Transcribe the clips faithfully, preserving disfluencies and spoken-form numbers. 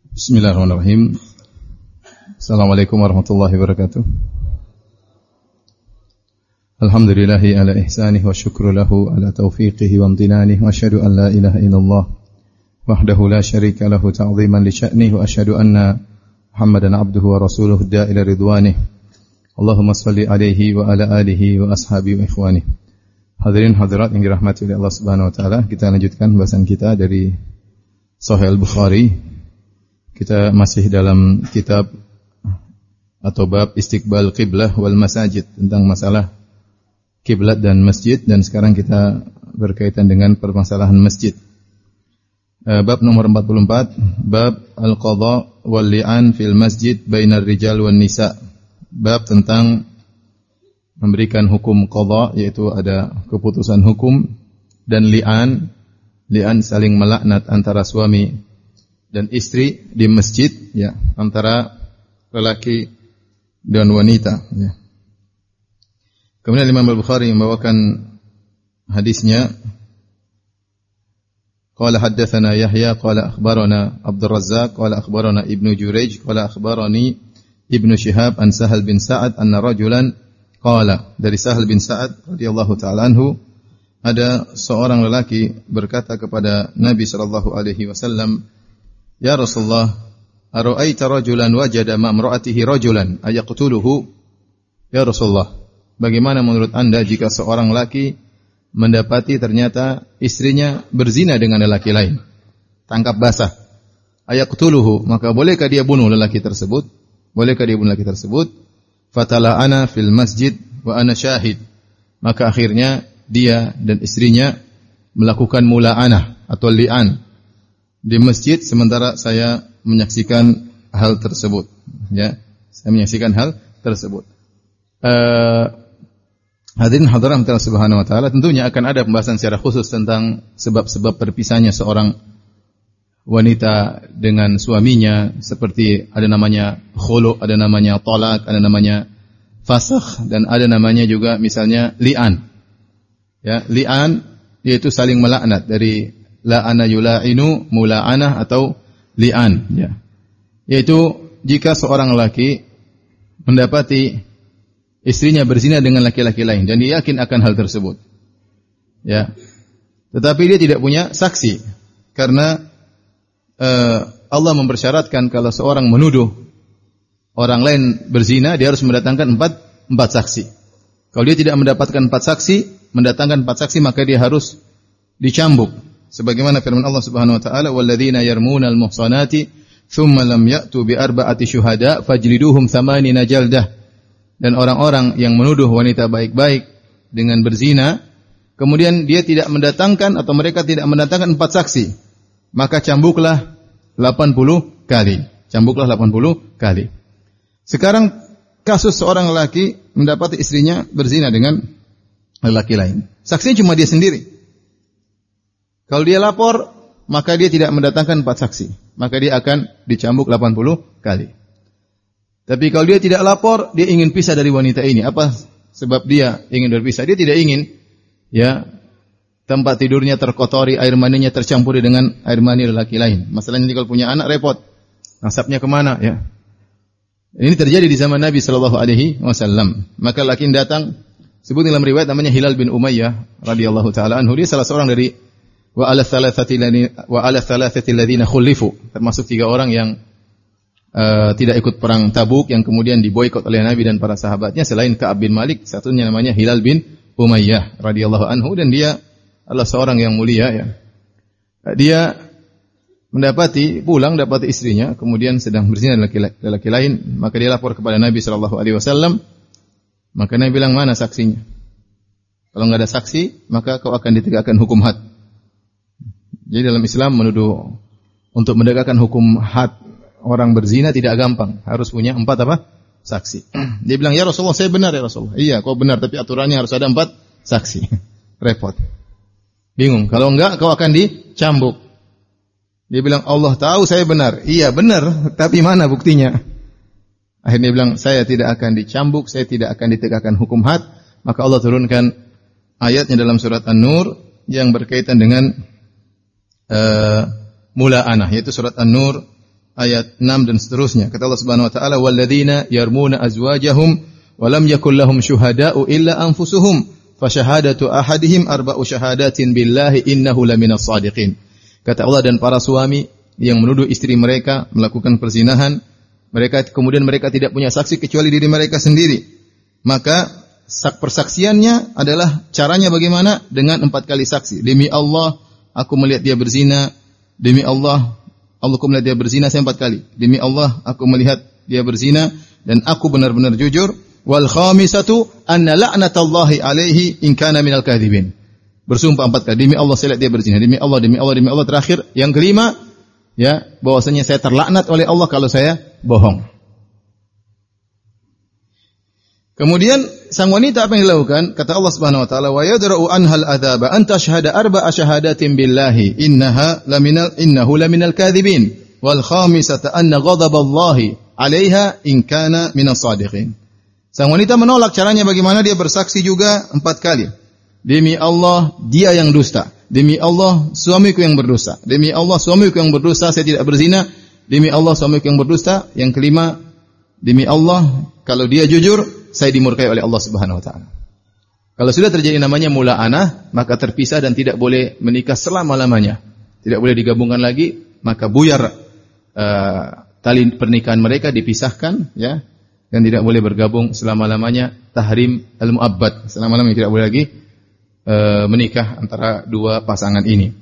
Bismillahirrahmanirrahim. Assalamualaikum warahmatullahi wabarakatuh. Alhamdulillahi ala ihsanih wa syukru lahu ala taufiqihi wa amtinanih wa asyhadu an la ilaha illallah wahdahu la syarika lahu ta'ziman li sya'nih wa asyhadu anna Muhammadan abduhu wa rasuluhu da'a ila ridwanih. Allahumma shalli alaihi wa ala alihi wa ashabihi wa ikhwanih. Hadirin hadirat yang dirahmati oleh Allah Subhanahu wa taala, kita lanjutkan bahasan kita dari Sahih Al-Bukhari. Kita masih dalam kitab atau bab istiqbal qiblah wal masajid, tentang masalah kiblat dan masjid, dan sekarang kita berkaitan dengan permasalahan masjid. Bab nomor empat puluh empat, bab al-qadha wal li'an fil masjid bainar rijal wan nisa. Bab tentang memberikan hukum qadha, yaitu ada keputusan hukum, dan li'an, li'an saling melaknat antara suami dan istri di masjid, ya, antara lelaki dan wanita, ya. Kemudian Imam Al-Bukhari membawakan hadisnya. Qala haddatsana Yahya qala akhbarana Abdul Razzaq qala akhbarana Ibnu Jurayj qala akhbarani Ibnu Shihab an Sahal bin Sa'ad anna rajulan qala, dari Sahal bin Sa'ad radhiyallahu ta'ala anhu, ada seorang lelaki berkata kepada Nabi sallallahu alaihi wasallam, "Ya Rasulullah, ara'aita rajulan wajada ma'mra'atihi rajulan ayaqtuluhu?" Ya Rasulullah, bagaimana menurut Anda jika seorang laki mendapati ternyata istrinya berzina dengan lelaki lain? Tangkap basah. Ayaqtuluhu, maka bolehkah dia bunuh lelaki tersebut? Bolehkah dia bunuh lelaki tersebut? Fatala ana fil masjid wa ana syahid. Maka akhirnya dia dan istrinya melakukan mula'anah atau li'an di masjid, sementara saya menyaksikan hal tersebut, ya, saya menyaksikan hal tersebut. Uh, hadirin hadirat Allah Subhanahu wa taala, tentunya akan ada pembahasan secara khusus tentang sebab-sebab berpisahnya seorang wanita dengan suaminya, seperti ada namanya khulu, ada namanya talak, ada namanya fasakh, dan ada namanya juga misalnya li'an. Ya, li'an yaitu saling melaknat, dari la'ana yula'inu, mula'anah atau li'an, ya. Yaitu jika seorang laki mendapati istrinya berzina dengan laki-laki lain dan dia yakin akan hal tersebut, ya, tetapi dia tidak punya saksi, karena uh, Allah mempersyaratkan kalau seorang menuduh orang lain berzina, dia harus mendatangkan empat, empat saksi. Kalau dia tidak mendapatkan empat saksi, mendatangkan empat saksi, maka dia harus dicambuk. Sebagaimana firman Allah Subhanahu wa taala, "Walladzina yarmunal muhsanati tsumma lam ya'tu bi arba'ati syuhada fajliduhum thamanina jaldah." Dan orang-orang yang menuduh wanita baik-baik dengan berzina, kemudian dia tidak mendatangkan atau mereka tidak mendatangkan empat saksi, maka cambuklah delapan puluh kali. Cambuklah delapan puluh kali. Sekarang kasus seorang lelaki mendapati istrinya berzina dengan lelaki lain. Saksinya cuma dia sendiri. Kalau dia lapor, maka dia tidak mendatangkan empat saksi, maka dia akan dicambuk delapan puluh kali. Tapi kalau dia tidak lapor, dia ingin pisah dari wanita ini. Apa sebab dia ingin berpisah? Dia tidak ingin, ya, tempat tidurnya terkotori, air maninya tercampuri dengan air mani lelaki lain. Masalahnya kalau punya anak repot, nasabnya kemana, ya? Ini terjadi di zaman Nabi Shallallahu Alaihi Wasallam. Maka laki datang, sebut dalam riwayat namanya Hilal bin Umayyah radhiyallahu taala anhu. Dia salah seorang dari wa ala thalathati alladziina wa ala thalathati alladziina khulifu, termasuk tiga orang yang uh, tidak ikut perang Tabuk, yang kemudian diboikot oleh Nabi dan para sahabatnya, selain Ka'ab bin Malik, satunya namanya Hilal bin Umayyah radhiyallahu anhu, dan dia adalah seorang yang mulia, ya. Dia mendapati pulang dapat istrinya kemudian sedang berzina dengan laki-laki lain, maka dia lapor kepada Nabi sallallahu alaihi wasallam. Maka Nabi bilang, "Mana saksinya? Kalau enggak ada saksi, maka kau akan ditegakkan hukum had." Jadi dalam Islam menuduh, untuk menegakkan hukum had orang berzina tidak gampang. Harus punya empat apa? Saksi. Dia bilang, "Ya Rasulullah, saya benar ya Rasulullah." "Iya, kau benar, tapi aturannya harus ada empat saksi." Repot. Bingung. Kalau enggak, kau akan dicambuk. Dia bilang, "Allah tahu saya benar." "Iya, benar, tapi mana buktinya?" Akhirnya dia bilang, "Saya tidak akan dicambuk, saya tidak akan ditegakkan hukum had." Maka Allah turunkan ayatnya dalam surat An-Nur yang berkaitan dengan uh, mula'anah, yaitu surat An-Nur ayat enam dan seterusnya. Kata Allah Subhanahu wa taala, "Walladzina yarmuna azwajahum wa lam yakul lahum syuhada'u illa anfusuhum fa syahadatu ahadihim arba'u syahadatin billahi innahu laminas shadiqin." Kata Allah, dan para suami yang menuduh istri mereka melakukan perzinahan, mereka kemudian mereka tidak punya saksi kecuali diri mereka sendiri. Maka sak persaksiannya adalah caranya bagaimana? Dengan empat kali saksi. Demi Allah, aku melihat dia berzina. Demi Allah, Allah aku melihat dia berzina saya empat kali. Demi Allah, aku melihat dia berzina dan aku benar-benar jujur. Wal khamisatu anna la'natallahi alaihi in kana minal kadhibin. Bersumpah empat kali. Demi Allah saya lihat dia berzina. Demi Allah, demi Allah, demi Allah. Terakhir, yang kelima, ya, bahwasanya saya terlaknat oleh Allah kalau saya bohong. Kemudian sang wanita apa yang dilakukan? Kata Allah Subhanahu wa taala, "Wa yadra'u anhal adzaba an tashhada arba'a syahadatin billahi innaha laminal innahu laminal kadzibin wal khamisata anna ghadaballahi 'alaiha in kana minas shadiqin." Sang wanita menolak. Caranya bagaimana? Dia bersaksi juga empat kali. Demi Allah, dia yang dusta. Demi Allah, suamiku yang berdosa. Demi Allah, suamiku yang berdosa, saya tidak berzina. Demi Allah, suamiku yang berdosa. Yang kelima, demi Allah, kalau dia jujur, saya dimurkai oleh Allah Subhanahu wa taala. Kalau sudah terjadi namanya mula'anah, maka terpisah dan tidak boleh menikah selama-lamanya. Tidak boleh digabungkan lagi, maka buyar uh, tali pernikahan mereka, dipisahkan, ya, dan tidak boleh bergabung selama-lamanya. Tahrim al-mu'abbad, selama-lamanya tidak boleh lagi uh, menikah antara dua pasangan ini.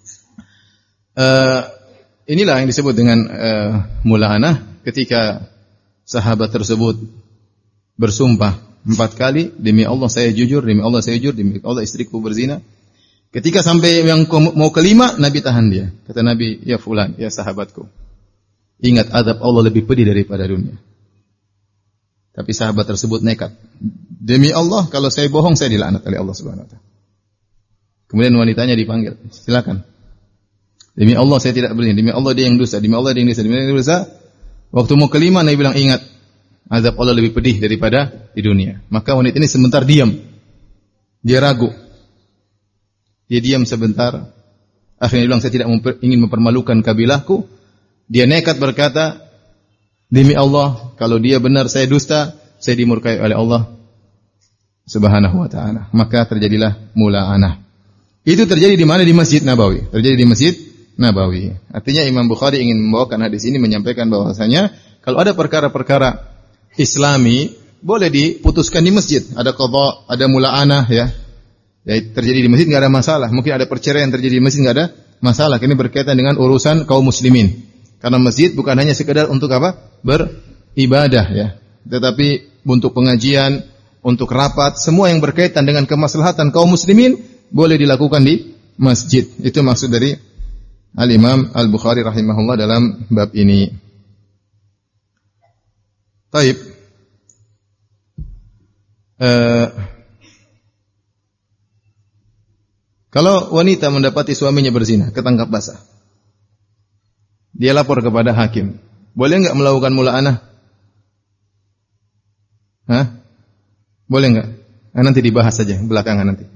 Uh, inilah yang disebut dengan uh, mula'anah, ketika sahabat tersebut bersumpah empat kali, demi Allah saya jujur, demi Allah saya jujur, demi Allah istriku berzina. Ketika sampai yang mau kelima, Nabi tahan dia. Kata Nabi, "Ya fulan, ya sahabatku, ingat azab Allah lebih pedih daripada dunia." Tapi sahabat tersebut nekat. Demi Allah, kalau saya bohong, saya dilaknat oleh Allah Subhanahu wa taala. Kemudian wanitanya dipanggil, silakan. Demi Allah saya tidak berzina, demi Allah dia yang dosa, demi Allah dia yang dosa, demi Allah dia yang dosa. Waktu mau kelima, Nabi bilang, ingat, azab Allah lebih pedih daripada di dunia. Maka wanita ini sebentar diam. Dia ragu. Dia diam sebentar. Akhirnya dia bilang, saya tidak memper, ingin mempermalukan kabilahku. Dia nekat berkata, demi Allah, kalau dia benar saya dusta, saya dimurkai oleh Allah Subhanahu wa taala. Maka terjadilah mula'anah. Itu terjadi di mana? Di Masjid Nabawi. Terjadi di Masjid Nabawi. Artinya Imam Bukhari ingin membawakan hadis ini menyampaikan bahwasanya kalau ada perkara-perkara Islami boleh diputuskan di masjid. Ada qadha, ada mula'anah, ya. Ya, terjadi di masjid enggak ada masalah. Mungkin ada perceraian terjadi di masjid enggak ada masalah. Ini berkaitan dengan urusan kaum muslimin. Karena masjid bukan hanya sekedar untuk apa? Beribadah, ya. Tetapi untuk pengajian, untuk rapat, semua yang berkaitan dengan kemaslahatan kaum muslimin boleh dilakukan di masjid. Itu maksud dari Al-Imam Al-Bukhari rahimahullah dalam bab ini. Taib. Uh, kalau wanita mendapati suaminya berzina, ketangkap basah, dia lapor kepada hakim, boleh enggak melakukan mula'anah? Hah? Boleh enggak? Nah, nanti dibahas saja belakangan nanti.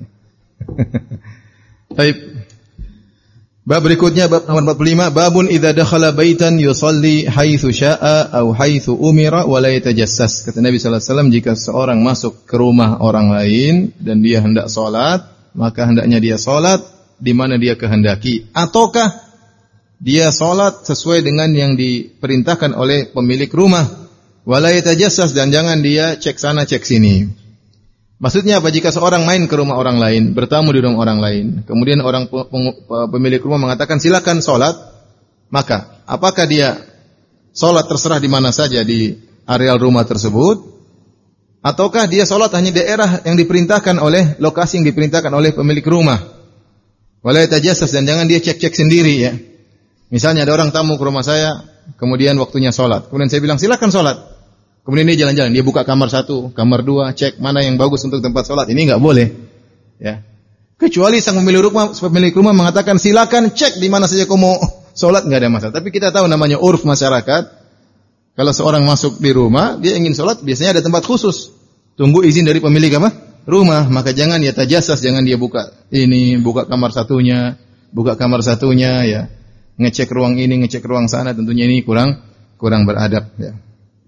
Taib. Bab berikutnya, bab nomor empat puluh lima, babun idza dakhala baitan yusalli haitsu syaa aw haitsu umira wa la yatajassas. Kata Nabi sallallahu alaihi wasallam, jika seorang masuk ke rumah orang lain dan dia hendak salat, maka hendaknya dia salat di mana dia kehendaki, ataukah dia salat sesuai dengan yang diperintahkan oleh pemilik rumah. Wa la yatajassas, dan jangan dia cek sana cek sini. Maksudnya apa? Jika seorang main ke rumah orang lain, bertamu di rumah orang lain, kemudian orang pemilik rumah mengatakan silakan sholat, maka apakah dia sholat terserah di mana saja di areal rumah tersebut, ataukah dia sholat hanya daerah yang diperintahkan oleh lokasi yang diperintahkan oleh pemilik rumah? Wala yatajassas, dan jangan dia cek-cek sendiri, ya. Misalnya ada orang tamu ke rumah saya, kemudian waktunya sholat, kemudian saya bilang silakan sholat. Kemudian dia jalan-jalan, dia buka kamar satu, kamar dua, cek mana yang bagus untuk tempat sholat. Ini enggak boleh, ya. Kecuali sang pemilik rumah, pemilik rumah mengatakan silakan cek di mana saja kamu mau sholat, enggak ada masalah. Tapi kita tahu namanya urf masyarakat. Kalau seorang masuk di rumah, dia ingin sholat, biasanya ada tempat khusus. Tunggu izin dari pemilik apa? Rumah. Maka jangan ya tajassas, jangan dia buka ini, buka kamar satunya, buka kamar satunya, ya. ngecek ruang ini, ngecek ruang sana, tentunya ini kurang kurang beradab ya.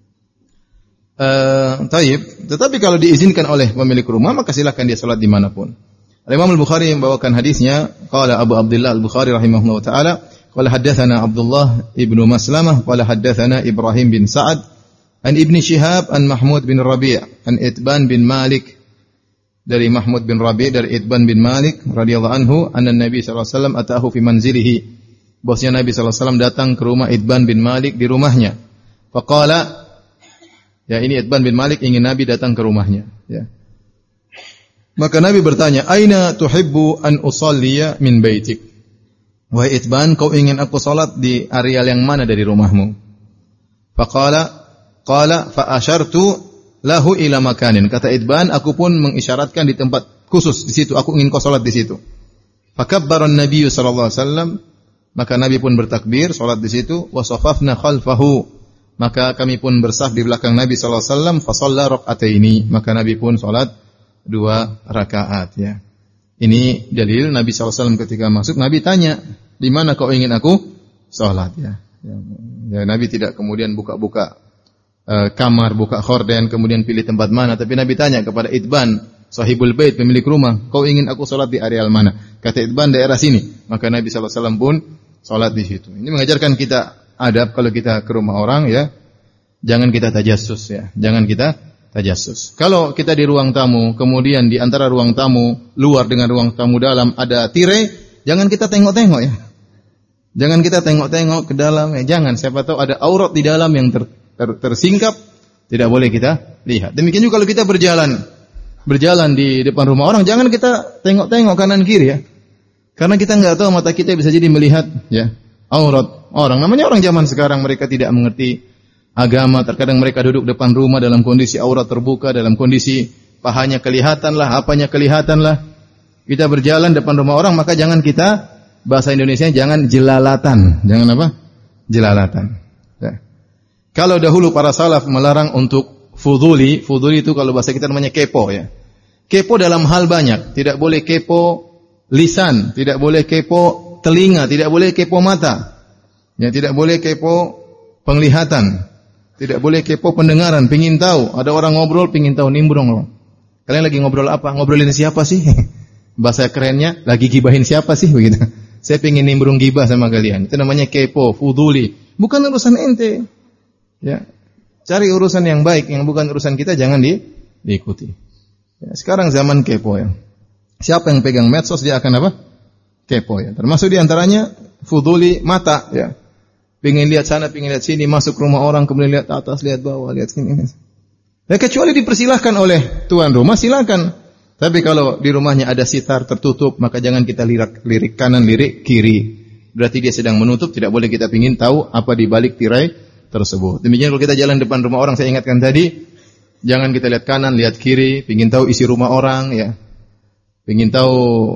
Eh, taib. Tetapi kalau diizinkan oleh pemilik rumah maka silakan dia salat dimanapun. Imam Al-Bukhari membawakan hadisnya, qala Abu Abdullah Al-Bukhari rahimahullah taala, qala haddatsana Abdullah ibnu Maslamah, qala haddatsana Ibrahim bin Sa'ad an Ibn Shihab an Mahmud bin Rabi' an Itban bin Malik, dari Mahmud bin Rabi' dari Itban bin Malik radhiyallahu anhu, anna Nabi sallallahu alaihi wasallam atahu fi manzilihi, bahwasanya Nabi sallallahu alaihi wasallam datang ke rumah Itban bin Malik di rumahnya. Faqala, ya ini Itban bin Malik ingin Nabi datang ke rumahnya, ya. Maka Nabi bertanya, "Aina tuhibbu an usalliya min baitik?" Wahai Itban, kau ingin aku salat di areal yang mana dari rumahmu? Faqala, qala fa asyartu lahu ila makanin. Kata Itban, aku pun mengisyaratkan di tempat khusus di situ, aku ingin kau salat di situ. Fakabbara an-nabiy sallallahu alaihi wasallam, maka Nabi pun bertakbir salat di situ, wa safafna khalfahu. Maka kami pun bersaf di belakang Nabi sallallahu alaihi wasallam, fa shalla rak'ataini, maka Nabi pun salat dua rakaat ya. Ini dalil Nabi sallallahu alaihi wasallam ketika masuk Nabi tanya, "Di mana kau ingin aku salat?" ya. Ya, ya Nabi tidak kemudian buka-buka uh, kamar, buka khorden kemudian pilih tempat mana, tapi Nabi tanya kepada Itban, sahibul bait, pemilik rumah, "Kau ingin aku salat di areal mana?" Kata Itban, "Daerah sini." Maka Nabi sallallahu alaihi wasallam pun salat di situ. Ini mengajarkan kita adab kalau kita ke rumah orang ya. Jangan kita tajassus ya. Jangan kita tajassus. Kalau kita di ruang tamu, kemudian di antara ruang tamu luar dengan ruang tamu dalam ada tirai, jangan kita tengok-tengok ya. Jangan kita tengok-tengok ke dalam ya, jangan. Siapa tahu ada aurat di dalam yang ter, ter, tersingkap, tidak boleh kita lihat. Demikian juga kalau kita berjalan, berjalan di depan rumah orang, jangan kita tengok-tengok kanan kiri ya. Karena kita enggak tahu mata kita bisa jadi melihat ya aurat orang. Namanya orang zaman sekarang, mereka tidak mengerti agama, terkadang mereka duduk depan rumah dalam kondisi aurat terbuka, dalam kondisi pahanya kelihatan lah, apanya kelihatan lah. Kita berjalan depan rumah orang, maka jangan kita, bahasa Indonesia jangan jelalatan. Jangan apa? Jelalatan. Ya. Kalau dahulu para salaf melarang untuk fuduli, fuduli itu kalau bahasa kita namanya kepo ya. Kepo dalam hal banyak, tidak boleh kepo lisan, tidak boleh kepo telinga, tidak boleh kepo mata. Ya, tidak boleh kepo penglihatan. Tidak boleh kepo pendengaran, pengin tahu. Ada orang ngobrol, pengin tahu, nimbrung. Kalian lagi ngobrol apa? Ngobrolin siapa sih? Bahasa kerennya, lagi gibahin siapa sih? Begitu. Saya pengin nimbrung gibah sama kalian. Itu namanya kepo, fuduli. Bukan urusan ente. Ya. Cari urusan yang baik, yang bukan urusan kita, jangan di, diikuti. Ya, sekarang zaman kepo ya. Siapa yang pegang medsos, dia akan apa? Kepo ya. Termasuk diantaranya, fuduli mata ya. Pengen lihat sana, pengen lihat sini, masuk rumah orang, kemudian lihat atas, lihat bawah, lihat sini. Ya, kecuali dipersilahkan oleh tuan rumah, silakan. Tapi kalau di rumahnya ada sitar tertutup, maka jangan kita lirik, lirik kanan, lirik kiri. Berarti dia sedang menutup, tidak boleh kita ingin tahu apa di balik tirai tersebut. Demikian kalau kita jalan depan rumah orang, saya ingatkan tadi, jangan kita lihat kanan, lihat kiri, ingin tahu isi rumah orang, ya, ingin tahu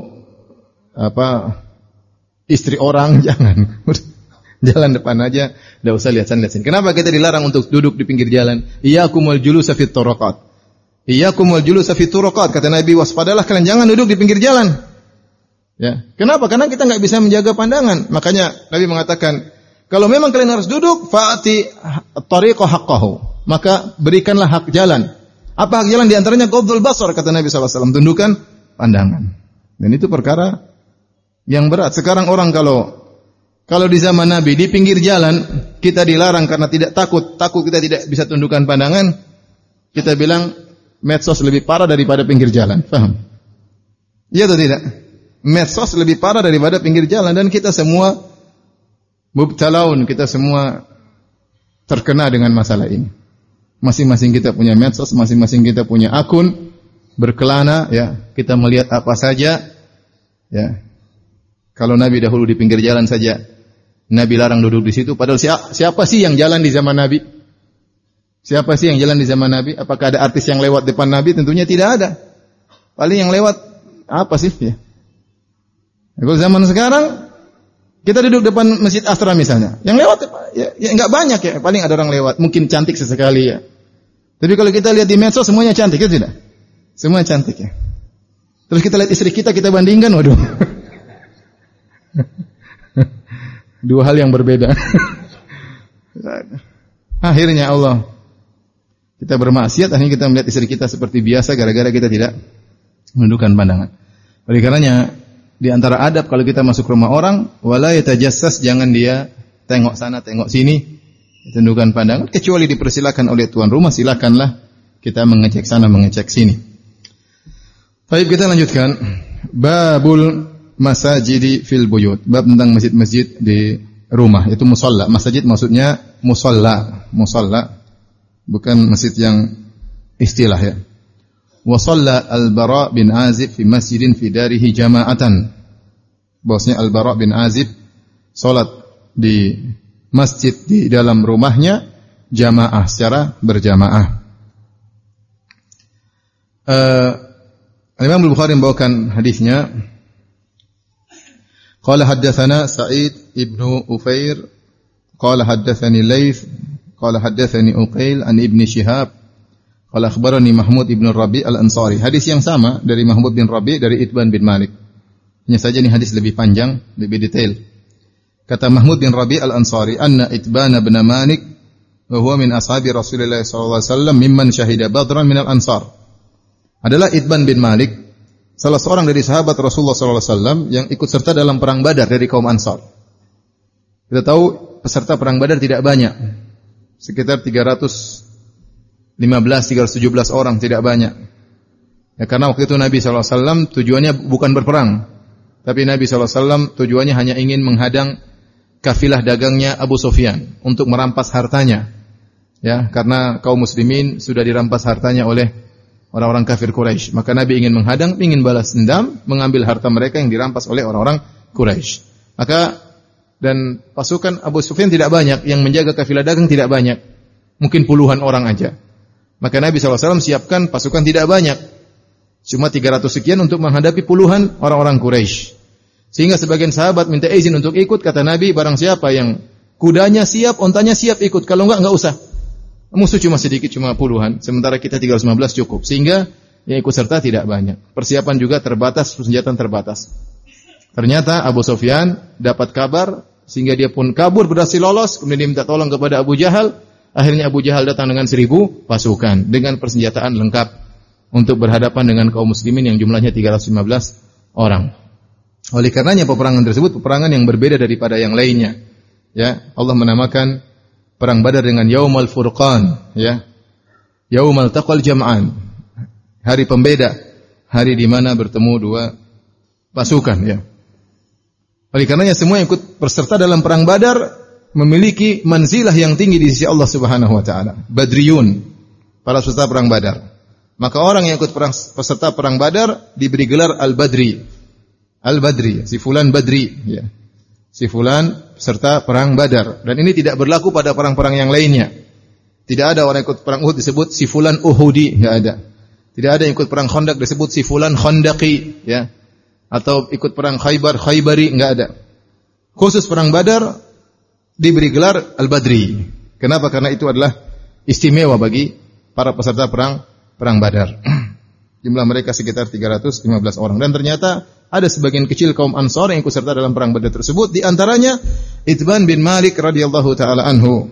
apa istri orang, jangan. Jalan depan aja, enggak usah lihat sana lihat sini. Kenapa kita dilarang untuk duduk di pinggir jalan? Iyyakumul julusa fit turuqat. Iyyakumul julusa fit turuqat, kata Nabi, waspadalah kalian jangan duduk di pinggir jalan. Ya. Kenapa? Karena kita enggak bisa menjaga pandangan. Makanya Nabi mengatakan, kalau memang kalian harus duduk, fa'ati at-tariqa haqqahu. Maka berikanlah hak jalan. Apa hak jalan? Di antaranya ghadul basar, kata Nabi sallallahu alaihi wasallam, tundukkan pandangan. Dan itu perkara yang berat. Sekarang orang kalau Kalau di zaman Nabi, di pinggir jalan, kita dilarang karena tidak takut, takut kita tidak bisa tundukkan pandangan, kita bilang medsos lebih parah daripada pinggir jalan. Paham? Iya atau tidak? Medsos lebih parah daripada pinggir jalan, dan kita semua mubtalaun, kita semua terkena dengan masalah ini. Masing-masing kita punya medsos, masing-masing kita punya akun, berkelana, ya, kita melihat apa saja, ya. Kalau Nabi dahulu di pinggir jalan saja, Nabi larang duduk di situ. Padahal siapa, siapa sih yang jalan di zaman Nabi? Siapa sih yang jalan di zaman Nabi? Apakah ada artis yang lewat depan Nabi? Tentunya tidak ada. Paling yang lewat apa sih? Ya. Kalau zaman sekarang, kita duduk depan Masjid Asra misalnya. Yang lewat ya, ya enggak banyak ya. Paling ada orang lewat. Mungkin cantik sesekali ya. Tapi kalau kita lihat di medsos semuanya cantik, ya tidak? Semuanya cantik ya. Terus kita lihat istri kita, kita bandingkan, waduh. Dua hal yang berbeda. Akhirnya Allah, kita bermaksiat, akhirnya kita melihat istri kita seperti biasa gara-gara kita tidak menundukkan pandangan. Oleh karenanya, di antara adab kalau kita masuk rumah orang, wala yatajassas, jangan dia tengok sana, tengok sini, tundukkan pandangan, kecuali dipersilakan oleh tuan rumah, silakanlah kita mengecek sana, mengecek sini. Baik, kita lanjutkan. Babul masajidi fil buyut. Bab tentang masjid-masjid di rumah, itu musalla. Masjid maksudnya musalla, musalla, bukan masjid yang istilah ya. Wa shalla Al-Bara bin Azib fi masjidin fi darihi jama'atan. Bosnya Al-Bara bin Azib salat di masjid di dalam rumahnya jamaah, secara berjamaah. Uh, Imam Al-Bukhari membawakan hadisnya. Qala haddatsana Sa'id ibnu Ufair qala haddatsani Laits qala haddatsani Uqail an Ibn Shihab qala akhbarani Mahmud ibn Rabi' al-Ansari. Hadis yang sama dari Mahmud bin Rabi' dari Itban bin Malik. Hanya saja ini hadis lebih panjang, lebih detail. Kata Mahmud bin Rabi' al-Ansari, anna Itban bin Malik wa huwa min ashabi Rasulullah sallallahu alaihi wasallam mimman syahida Badran min al-Ansar. Adalah Itban bin Malik, salah seorang dari sahabat Rasulullah sallallahu alaihi wasallam yang ikut serta dalam perang Badar dari kaum Ansar. Kita tahu peserta perang Badar tidak banyak. Sekitar tiga ratus lima belas, tiga ratus tujuh belas orang, tidak banyak. Ya, karena waktu itu Nabi sallallahu alaihi wasallam tujuannya bukan berperang, tapi Nabi sallallahu alaihi wasallam tujuannya hanya ingin menghadang kafilah dagangnya Abu Sufyan untuk merampas hartanya. Ya, karena kaum muslimin sudah dirampas hartanya oleh orang-orang kafir Quraisy. Maka Nabi ingin menghadang, ingin balas dendam, mengambil harta mereka yang dirampas oleh orang-orang Quraisy. Maka dan pasukan Abu Sufyan tidak banyak, yang menjaga kafilah dagang tidak banyak. Mungkin puluhan orang aja. Maka Nabi sallallahu alaihi wasallam siapkan pasukan tidak banyak. Cuma tiga ratus sekian untuk menghadapi puluhan orang-orang Quraisy. Sehingga sebagian sahabat minta izin untuk ikut, kata Nabi, barang siapa yang kudanya siap, ontanya siap ikut. Kalau enggak, enggak usah. Musuh cuma sedikit, cuma puluhan. Sementara kita tiga ratus lima belas cukup. Sehingga yang ikut serta tidak banyak. Persiapan juga terbatas, persenjataan terbatas. Ternyata Abu Sufyan dapat kabar, sehingga dia pun kabur, berhasil lolos. Kemudian dia minta tolong kepada Abu Jahal. Akhirnya Abu Jahal datang dengan seribu pasukan. Dengan persenjataan lengkap. Untuk berhadapan dengan kaum muslimin yang jumlahnya tiga ratus lima belas orang. Oleh karenanya peperangan tersebut peperangan yang berbeda daripada yang lainnya. Ya, Allah menamakan perang Badar dengan Yaumal Furqan, ya. Yaumal Taqal Jam'an. Hari pembeda, hari di mana bertemu dua pasukan, ya. Oleh karenanya semua yang ikut berserta dalam perang Badar memiliki manzilah yang tinggi di sisi Allah Subhanahu wa taala. Badriyun, para peserta perang Badar. Maka orang yang ikut perang, peserta perang Badar diberi gelar Al-Badri. Al-Badri, si fulan Badri, ya. Si fulan peserta perang Badar. Dan ini tidak berlaku pada perang-perang yang lainnya. Tidak ada orang ikut perang Uhud disebut si fulan Uhudi, enggak ada. Tidak ada yang ikut perang Khandaq disebut si fulan Khandaqi, ya. Atau ikut perang Khaybar, Khaybari, enggak ada. Khusus perang Badar diberi gelar Al-Badri. Kenapa? Karena itu adalah istimewa bagi para peserta perang perang Badar. Jumlah mereka sekitar tiga ratus lima belas orang. Dan ternyata ada sebagian kecil kaum Ansar yang ikut serta dalam perang Badar tersebut. Di antaranya Itban bin Malik radhiyallahu taala anhu.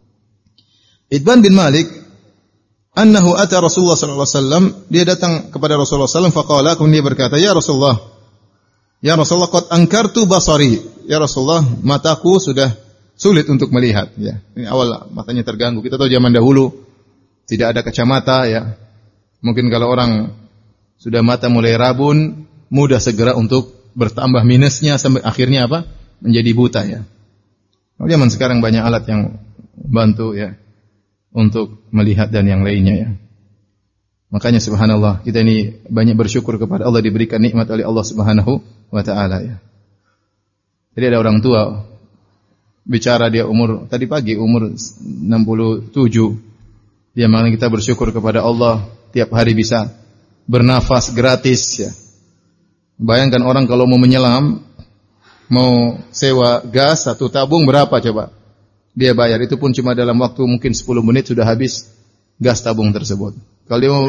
Itban bin Malik annahu ata Rasulullah sallallahu alaihi wasallam, dia datang kepada Rasulullah sallallahu alaihi wasallam, faqala, kemudian dia berkata, "Ya Rasulullah, ya Rasulullah, qad ankartu basari." Ya Rasulullah, mataku sudah sulit untuk melihat, ya. Ini awal matanya terganggu. Kita tahu zaman dahulu tidak ada kacamata, ya. Mungkin kalau orang sudah mata mulai rabun, mudah segera untuk bertambah minusnya sampai akhirnya apa? Menjadi buta, ya. Kalau zaman sekarang banyak alat yang bantu, ya, untuk melihat dan yang lainnya, ya. Makanya subhanallah, kita ini banyak bersyukur kepada Allah diberikan nikmat oleh Allah Subhanahu wa taala, ya. Jadi ada orang tua bicara, dia umur tadi pagi umur enam puluh tujuh. Dia makanya kita bersyukur kepada Allah tiap hari bisa bernafas gratis, ya. Bayangkan orang kalau mau menyelam, mau sewa gas satu tabung berapa coba? Dia bayar, itu pun cuma dalam waktu mungkin sepuluh menit sudah habis gas tabung tersebut. Kalau dia mau,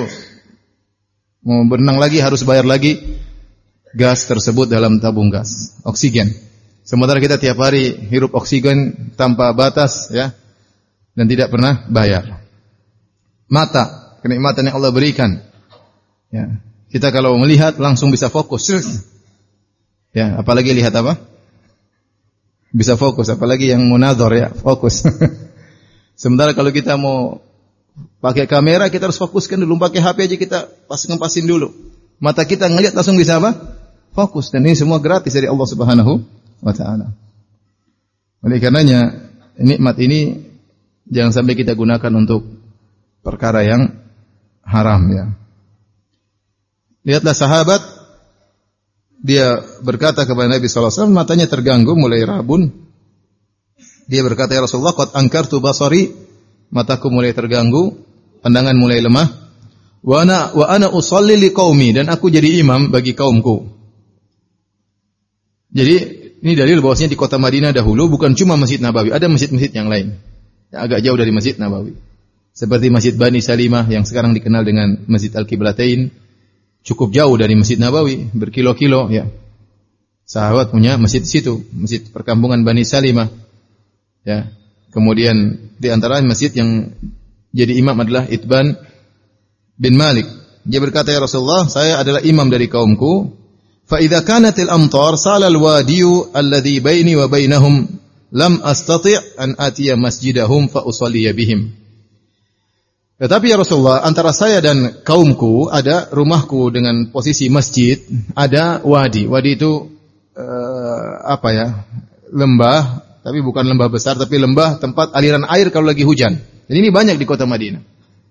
mau berenang lagi harus bayar lagi gas tersebut dalam tabung gas, oksigen. Sementara kita tiap hari hirup oksigen tanpa batas, ya, dan tidak pernah bayar. Mata, kenikmatan yang Allah berikan. Ya, kita kalau melihat langsung bisa fokus. Ya, apalagi lihat apa? Bisa fokus, apalagi yang munadzar, ya, fokus. Sementara kalau kita mau pakai kamera, kita harus fokuskan dulu. Pakai H P aja kita pas-ngepasin dulu. Mata kita ngelihat langsung bisa apa? Fokus. Dan ini semua gratis dari Allah Subhanahu wa ta'ala. Oleh karenanya, nikmat ini jangan sampai kita gunakan untuk perkara yang haram, ya. Lihatlah sahabat, dia berkata kepada Nabi sallallahu alaihi wasallam, matanya terganggu, mulai rabun. Dia berkata, ya Rasulullah, qad ankartu basari, mataku mulai terganggu, pandangan mulai lemah. Wa ana wa ana usalli liqaumi, dan aku jadi imam bagi kaumku. Jadi ini dalil bahwasanya di kota Madinah dahulu bukan cuma Masjid Nabawi, ada masjid-masjid yang lain yang agak jauh dari Masjid Nabawi. Seperti Masjid Bani Salimah yang sekarang dikenal dengan Masjid Al-Qiblatain, cukup jauh dari Masjid Nabawi, berkilo-kilo, ya. Sahabat punya masjid di situ, Masjid Perkampungan Bani Salimah. Ya. Kemudian di antara masjid yang jadi imam adalah Itban bin Malik. Dia berkata, ya Rasulullah, saya adalah imam dari kaumku. Fa idza kanatil amtar salal wadiyu alladhi baini wa bainahum lam astati' an atiya masjidahum fa usalliya bihim. Tetapi ya Rasulullah, antara saya dan kaumku ada rumahku dengan posisi masjid, ada wadi. Wadi itu uh, apa ya? Lembah, tapi bukan lembah besar, tapi lembah tempat aliran air kalau lagi hujan. Dan ini banyak di kota Madinah.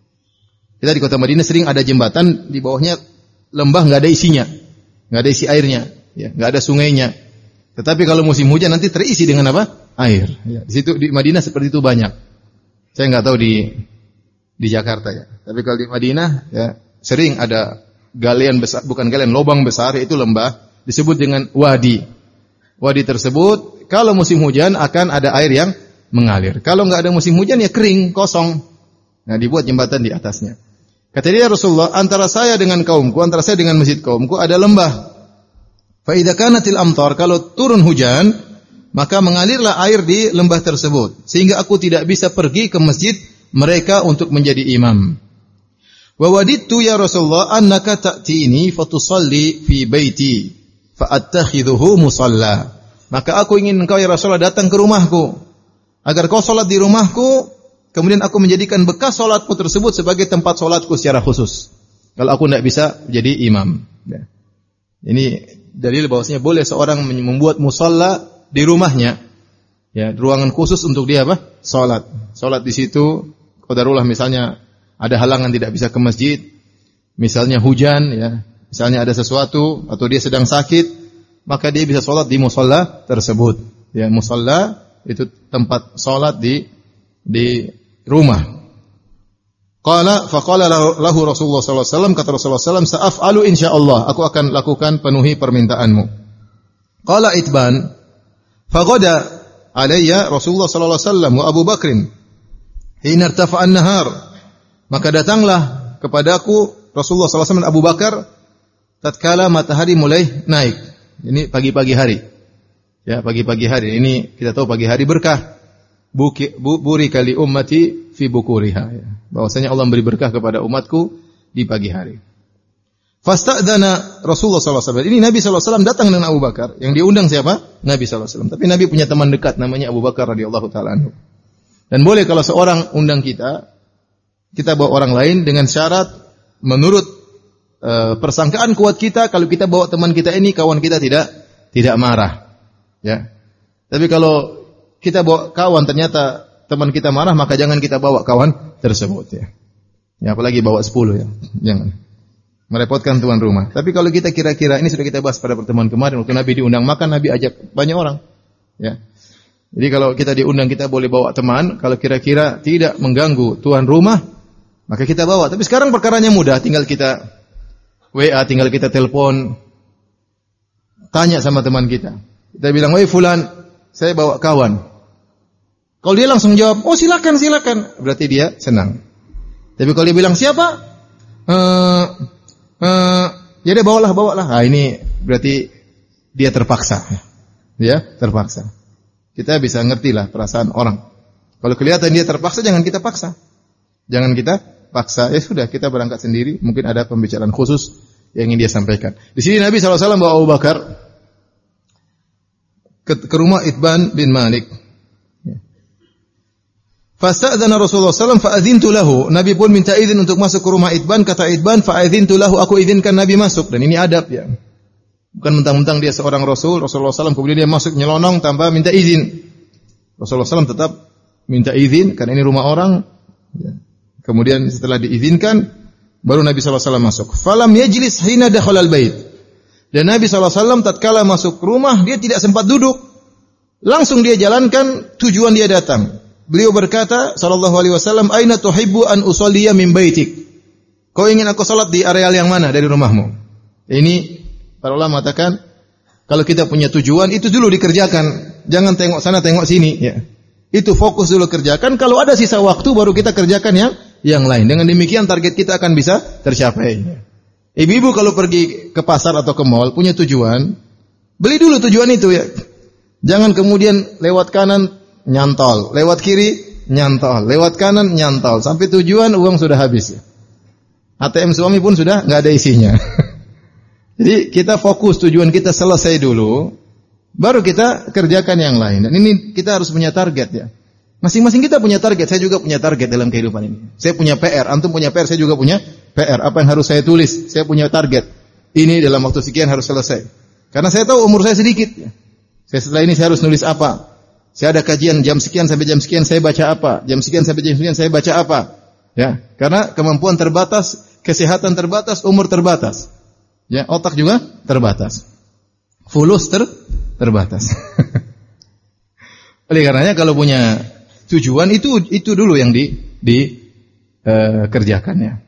Kita di kota Madinah sering ada jembatan, di bawahnya lembah nggak ada isinya. Nggak ada isi airnya, ya, nggak ada sungainya. Tetapi kalau musim hujan nanti terisi dengan apa? Air. Ya, di situ di Madinah seperti itu banyak. Saya nggak tahu di di Jakarta, ya. Tapi kalau di Madinah, ya, sering ada galian besar, bukan galian, lubang besar, yaitu lembah, disebut dengan wadi. Wadi tersebut kalau musim hujan akan ada air yang mengalir. Kalau nggak ada musim hujan ya kering, kosong. Nah, dibuat jembatan di atasnya. Kata dia, Rasulullah, antara saya dengan kaumku, antara saya dengan masjid kaumku ada lembah. Fa idza kanatil amtar, kalau turun hujan, maka mengalirlah air di lembah tersebut, sehingga aku tidak bisa pergi ke masjid mereka untuk menjadi imam. Wa wadittu ya Rasulullah annaka ta'tini fatusalli fi baiti fa attakhidhuhu musalla. Maka aku ingin engkau ya Rasulullah datang ke rumahku agar kau salat di rumahku. Kemudian aku menjadikan bekas solatku tersebut sebagai tempat solatku secara khusus. Kalau aku tidak bisa jadi imam. Ya. Ini dalil bahwasanya boleh seorang membuat musalla di rumahnya. Ya, ruangan khusus untuk dia apa? Solat. Solat di situ. Qadarullah misalnya ada halangan tidak bisa ke masjid. Misalnya hujan, ya. Misalnya ada sesuatu atau dia sedang sakit, maka dia bisa solat di musalla tersebut. Ya, musalla itu tempat solat di di rumah. Qala faqala lahu Rasulullah sallallahu alaihi wasallam, kata Rasulullah sallallahu alaihi wasallam, sa'afalu insyaallah, aku akan lakukan penuhi permintaanmu. Qala Itban, faghada alayya Rasulullah sallallahu alaihi wasallam wa Abu Bakrin hina irtafa'a an-nahar. Maka datanglah kepadaku Rasulullah sallallahu alaihi wasallam dan Abu Bakar tatkala matahari mulai naik. Ini pagi-pagi hari. Ya, pagi-pagi hari. Ini kita tahu pagi hari berkah. Buki, bu, buri kali ummati fi bukuriha, ya. Bahwasanya Allah memberi berkah kepada umatku di pagi hari. Fasta'dana Rasulullah sallallahu alaihi wasallam. Ini Nabi sallallahu alaihi wasallam datang dengan Abu Bakar. Yang diundang siapa? Nabi sallallahu alaihi wasallam. Tapi Nabi punya teman dekat namanya Abu Bakar radhiyallahu taala anhu. Dan boleh kalau seorang undang kita, kita bawa orang lain dengan syarat menurut uh, persangkaan kuat kita, kalau kita bawa teman kita ini, kawan kita tidak tidak marah. Ya. Tapi kalau kita bawa kawan ternyata teman kita marah, maka jangan kita bawa kawan tersebut, ya. Ya, apalagi bawa sepuluh, ya. Jangan. Merepotkan tuan rumah. Tapi kalau kita kira-kira, ini sudah kita bahas pada pertemuan kemarin, waktu Nabi diundang makan, Nabi ajak banyak orang. Ya. Jadi kalau kita diundang, kita boleh bawa teman. Kalau kira-kira tidak mengganggu tuan rumah, maka kita bawa. Tapi sekarang perkaranya mudah, tinggal kita W A, tinggal kita telepon, tanya sama teman kita. Kita bilang, woi fulan, saya bawa kawan. Kalau dia langsung jawab, oh silakan, silakan, berarti dia senang. Tapi kalau dia bilang siapa? Eh, eh, ya dia bawalah, bawalah. Nah, ini berarti dia terpaksa. dia terpaksa. Kita bisa ngertilah perasaan orang. Kalau kelihatan dia terpaksa, jangan kita paksa. Jangan kita paksa. Ya sudah, kita berangkat sendiri. Mungkin ada pembicaraan khusus yang ingin dia sampaikan. Di sini Nabi shallallahu alaihi wasallam bawa Abu Bakar ke, ke rumah Itban bin Malik. Fasta'dzana Rasulullah sallallahu alaihi wasallam fa'adzintu lahu. Nabi pun minta izin untuk masuk ke rumah Itban. Kata Itban, fa'adzintu lahu, aku izinkan Nabi masuk. Dan ini adab ya. Bukan mentang-mentang dia seorang Rasul, Rasulullah sallallahu alaihi wasallam kemudian dia masuk nyelonong tanpa minta izin. Rasulullah sallallahu alaihi wasallam tetap minta izin karena ini rumah orang. Kemudian setelah diizinkan, baru Nabi sallallahu alaihi wasallam masuk. Falam yajlis hina dakhala al-bait. Dan Nabi sallallahu alaihi wasallam tatkala masuk rumah, dia tidak sempat duduk. Langsung dia jalankan tujuan dia datang. Beliau berkata sallallahu alaihi wasallam, "Aina tuhibbu an usalliya min baitik?" Kau ingin aku salat di areal yang mana dari rumahmu? Ini para ulama mengatakan kalau kita punya tujuan itu dulu dikerjakan. Jangan tengok sana tengok sini ya. Itu fokus dulu kerjakan, kalau ada sisa waktu baru kita kerjakan yang yang lain. Dengan demikian target kita akan bisa tercapai. Ibu-ibu kalau pergi ke pasar atau ke mall punya tujuan, beli dulu tujuan itu ya. Jangan kemudian lewat kanan nyantol, lewat kiri nyantol, lewat kanan nyantol, sampai tujuan uang sudah habis. A T M suami pun sudah nggak ada isinya. Jadi kita fokus tujuan kita selesai dulu, baru kita kerjakan yang lain. Dan ini kita harus punya target ya. Masing-masing kita punya target. Saya juga punya target dalam kehidupan ini. Saya punya P R, antum punya P R, saya juga punya P R. Apa yang harus saya tulis? Saya punya target. Ini dalam waktu sekian harus selesai. Karena saya tahu umur saya sedikit. Ya. Saya setelah ini saya harus nulis apa? Saya ada kajian jam sekian sampai jam sekian saya baca apa? Jam sekian sampai jam sekian saya baca apa? Ya, karena kemampuan terbatas, kesehatan terbatas, umur terbatas. Ya, otak juga terbatas. Fulus ter terbatas. Oleh karenanya kalau punya tujuan itu itu dulu yang di di uh, kerjakannya.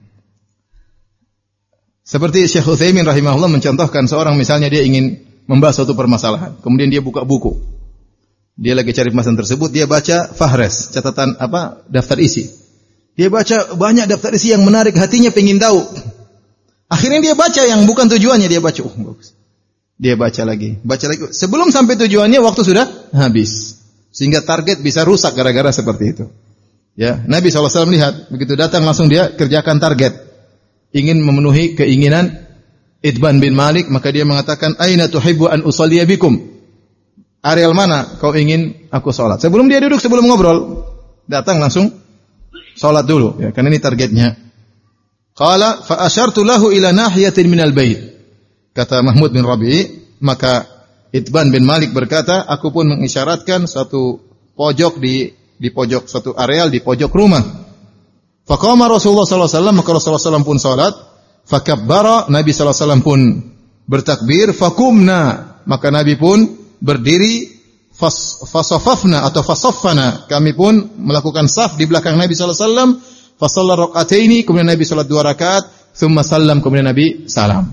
Seperti Syekh Utsaimin rahimahullah mencontohkan seorang misalnya dia ingin membahas suatu permasalahan, kemudian dia buka buku. Dia lagi cari pembahasan tersebut, dia baca fahres, catatan apa, daftar isi. Dia baca banyak daftar isi yang menarik hatinya, pengen tahu. Akhirnya dia baca yang bukan tujuannya, dia baca. Oh, bagus. Dia baca lagi, baca lagi. Sebelum sampai tujuannya waktu sudah habis. Sehingga target bisa rusak gara-gara seperti itu. Ya, Nabi shallallahu alaihi wasallam lihat, begitu datang langsung dia kerjakan target. Ingin memenuhi keinginan Itban bin Malik, maka dia mengatakan, "Aina tuhibbu an usalliya bikum?" Areal mana kau ingin aku salat? Sebelum dia duduk, sebelum ngobrol, datang langsung salat dulu, ya, karena ini targetnya. Qala fa asyartu lahu ila nahiyatin minal bait. Kata Mahmud bin Rabi', maka Itban bin Malik berkata, aku pun mengisyaratkan suatu pojok di di pojok suatu areal di pojok rumah. Faqama Rasulullah sallallahu alaihi wasallam, maka Rasulullah sallallahu alaihi wasallam pun salat, fakabbara, Nabi sallallahu alaihi wasallam pun bertakbir, fakumna, maka Nabi pun berdiri, fas, fasafafna atau fasaffana, kami pun melakukan saf di belakang Nabi sallallahu alaihi wasallam, fasalla rakaataini, kemudian Nabi salat dua rakaat, thumma sallam, kemudian Nabi salam.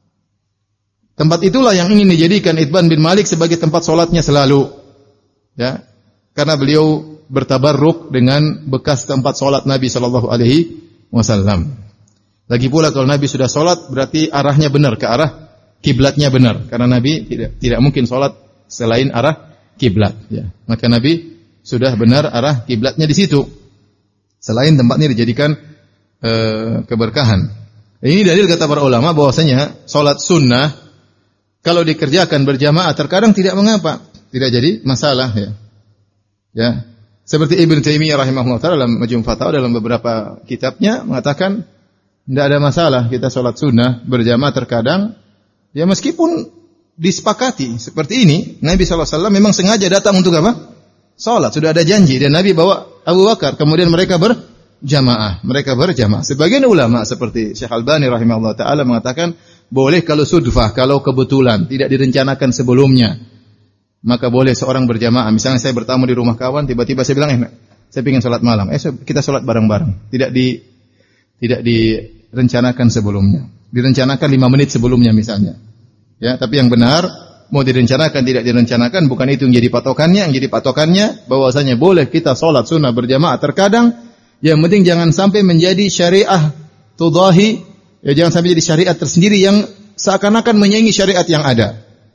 Tempat itulah yang ingin dijadikan Itban bin Malik sebagai tempat salatnya selalu. Ya. Karena beliau bertabarruk dengan bekas tempat salat Nabi sallallahu alaihi wasallam. Lagi pula kalau Nabi sudah salat berarti arahnya benar, ke arah kiblatnya benar, karena Nabi tidak tidak mungkin salat selain arah kiblat, ya. Maka Nabi sudah benar arah kiblatnya di situ. Selain tempatnya dijadikan e, keberkahan. Ini dalil kata para ulama bahwasanya salat sunnah kalau dikerjakan berjamaah terkadang tidak mengapa, tidak jadi masalah, ya. Ya. Seperti Ibnu Taimiyah rahimahullah taala dalam Majmu' Fatawa dalam beberapa kitabnya mengatakan tidak ada masalah kita salat sunnah berjamaah terkadang, ya, meskipun disepakati seperti ini, Nabi sallallahu alaihi wasallam memang sengaja datang untuk apa? Salat, sudah ada janji dan Nabi bawa Abu Bakar, kemudian mereka berjamaah, mereka berjamaah. Sebagian ulama seperti Syekh Albani rahimahullah taala mengatakan boleh kalau sudfah, kalau kebetulan, tidak direncanakan sebelumnya. Maka boleh seorang berjamaah. Misalnya saya bertamu di rumah kawan, tiba-tiba saya bilang, "Eh, saya ingin salat malam." Eh, kita salat bareng-bareng. Tidak di tidak direncanakan sebelumnya. Direncanakan lima menit sebelumnya misalnya. Ya, tapi yang benar mau direncanakan tidak direncanakan bukan itu yang jadi patokannya. Yang jadi patokannya bahwasanya boleh kita salat sunnah berjamaah terkadang. Yang penting jangan sampai menjadi syariah tudahi, ya, jangan sampai jadi syariat tersendiri yang seakan-akan menyaingi syariat yang ada.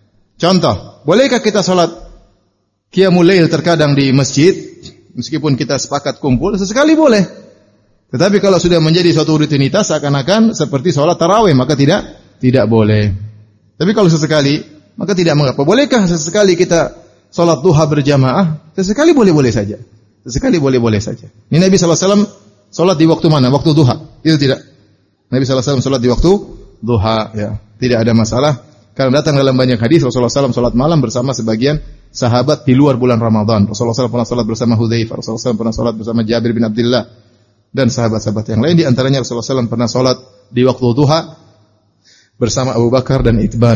Contoh, bolehkah kita salat qiyamul lail terkadang di masjid meskipun kita sepakat kumpul? Sesekali boleh. Tetapi kalau sudah menjadi suatu rutinitas seakan-akan seperti salat tarawih maka tidak tidak boleh. Tapi kalau sesekali maka tidak mengapa. Bolehkah sesekali kita salat duha berjamaah? Sesekali boleh-boleh saja. Sesekali boleh-boleh saja. Ini Nabi sallallahu alaihi wasallam salat di waktu mana? Waktu duha. Itu tidak. Nabi sallallahu alaihi wasallam salat di waktu duha, ya. Tidak ada masalah. Karena datang dalam banyak hadis Rasulullah sallallahu alaihi wasallam salat malam bersama sebagian sahabat di luar bulan Ramadan. Rasulullah sallallahu alaihi wasallam pernah salat bersama Hudzaifah, Rasulullah sallallahu alaihi wasallam pernah salat bersama Jabir bin Abdullah dan sahabat-sahabat yang lain. Di antaranya Rasulullah sallallahu alaihi wasallam pernah salat di waktu duha bersama Abu Bakar dan Itban.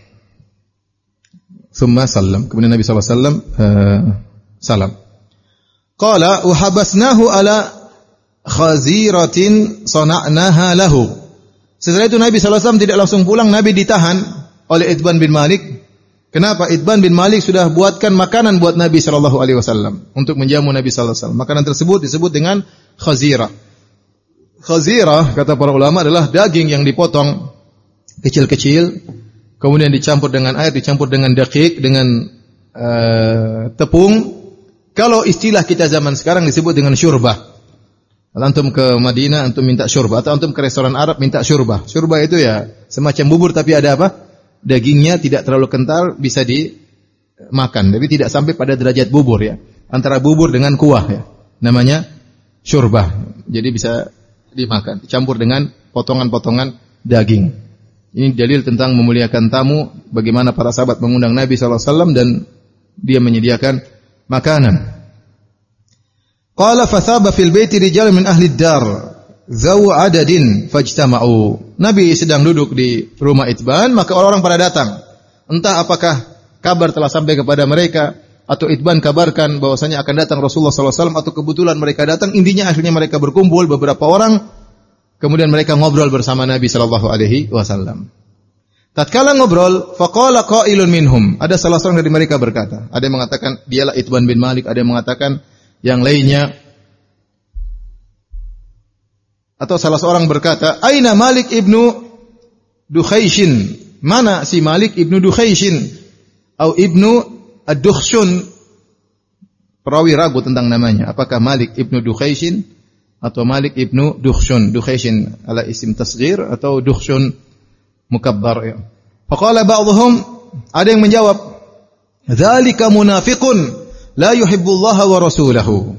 Thumma sallam. Kemudian Nabi sallallahu alaihi wasallam uh, salam. Qala wa habasnahu ala khaziratin sana'naha lahu. Setelah itu Nabi sallallahu alaihi wasallam tidak langsung pulang, Nabi ditahan oleh Itban bin Malik. Kenapa? Itban bin Malik sudah buatkan makanan buat Nabi sallallahu alaihi wasallam untuk menjamu Nabi sallallahu alaihi wasallam. Makanan tersebut disebut dengan khazirah. Khazirah kata para ulama adalah daging yang dipotong kecil-kecil, kemudian dicampur dengan air, dicampur dengan daqiq, dengan uh, tepung. Kalau istilah kita zaman sekarang disebut dengan syurbah. Kalau antum ke Madinah, antum minta syurbah. Atau antum ke restoran Arab, minta syurbah. Syurbah itu ya semacam bubur tapi ada apa? Dagingnya tidak terlalu kental, bisa dimakan. Tapi tidak sampai pada derajat bubur ya. Antara bubur dengan kuah ya. Namanya syurbah. Jadi bisa dimakan. Dicampur dengan potongan-potongan daging. Ini dalil tentang memuliakan tamu. Bagaimana para sahabat mengundang Nabi sallallahu alaihi wasallam dan dia menyediakan makanan. Qala fathaba fil baiti rijal min ahli ad-dar zaw adadin fajtama'u. Nabi sedang duduk di rumah Itban, maka orang-orang pada datang. Entah apakah kabar telah sampai kepada mereka atau Itban kabarkan bahwasanya akan datang Rasulullah sallallahu alaihi wasallam atau kebetulan mereka datang, intinya akhirnya mereka berkumpul beberapa orang, kemudian mereka ngobrol bersama Nabi sallallahu alaihi wasallam. Tatkala ngobrol, faqala qailun minhum, ada salah seorang dari mereka berkata, ada yang mengatakan dialah Itban bin Malik, ada yang mengatakan yang lainnya, atau salah seorang berkata, aina Malik ibnu Dukhaishin, mana si Malik ibnu Dukhaishin atau ibnu Ad-Dukhshun. Perawi ragu tentang namanya, apakah Malik ibnu Dukhaishin atau Malik ibnu Dukhshun. Dukhaishin ala isim tasghir atau Dukhshun mukabbar ya. Faqala ba'dhum, ada yang menjawab, dzalika munafiqun la yuhibbullaha wa rasulahu.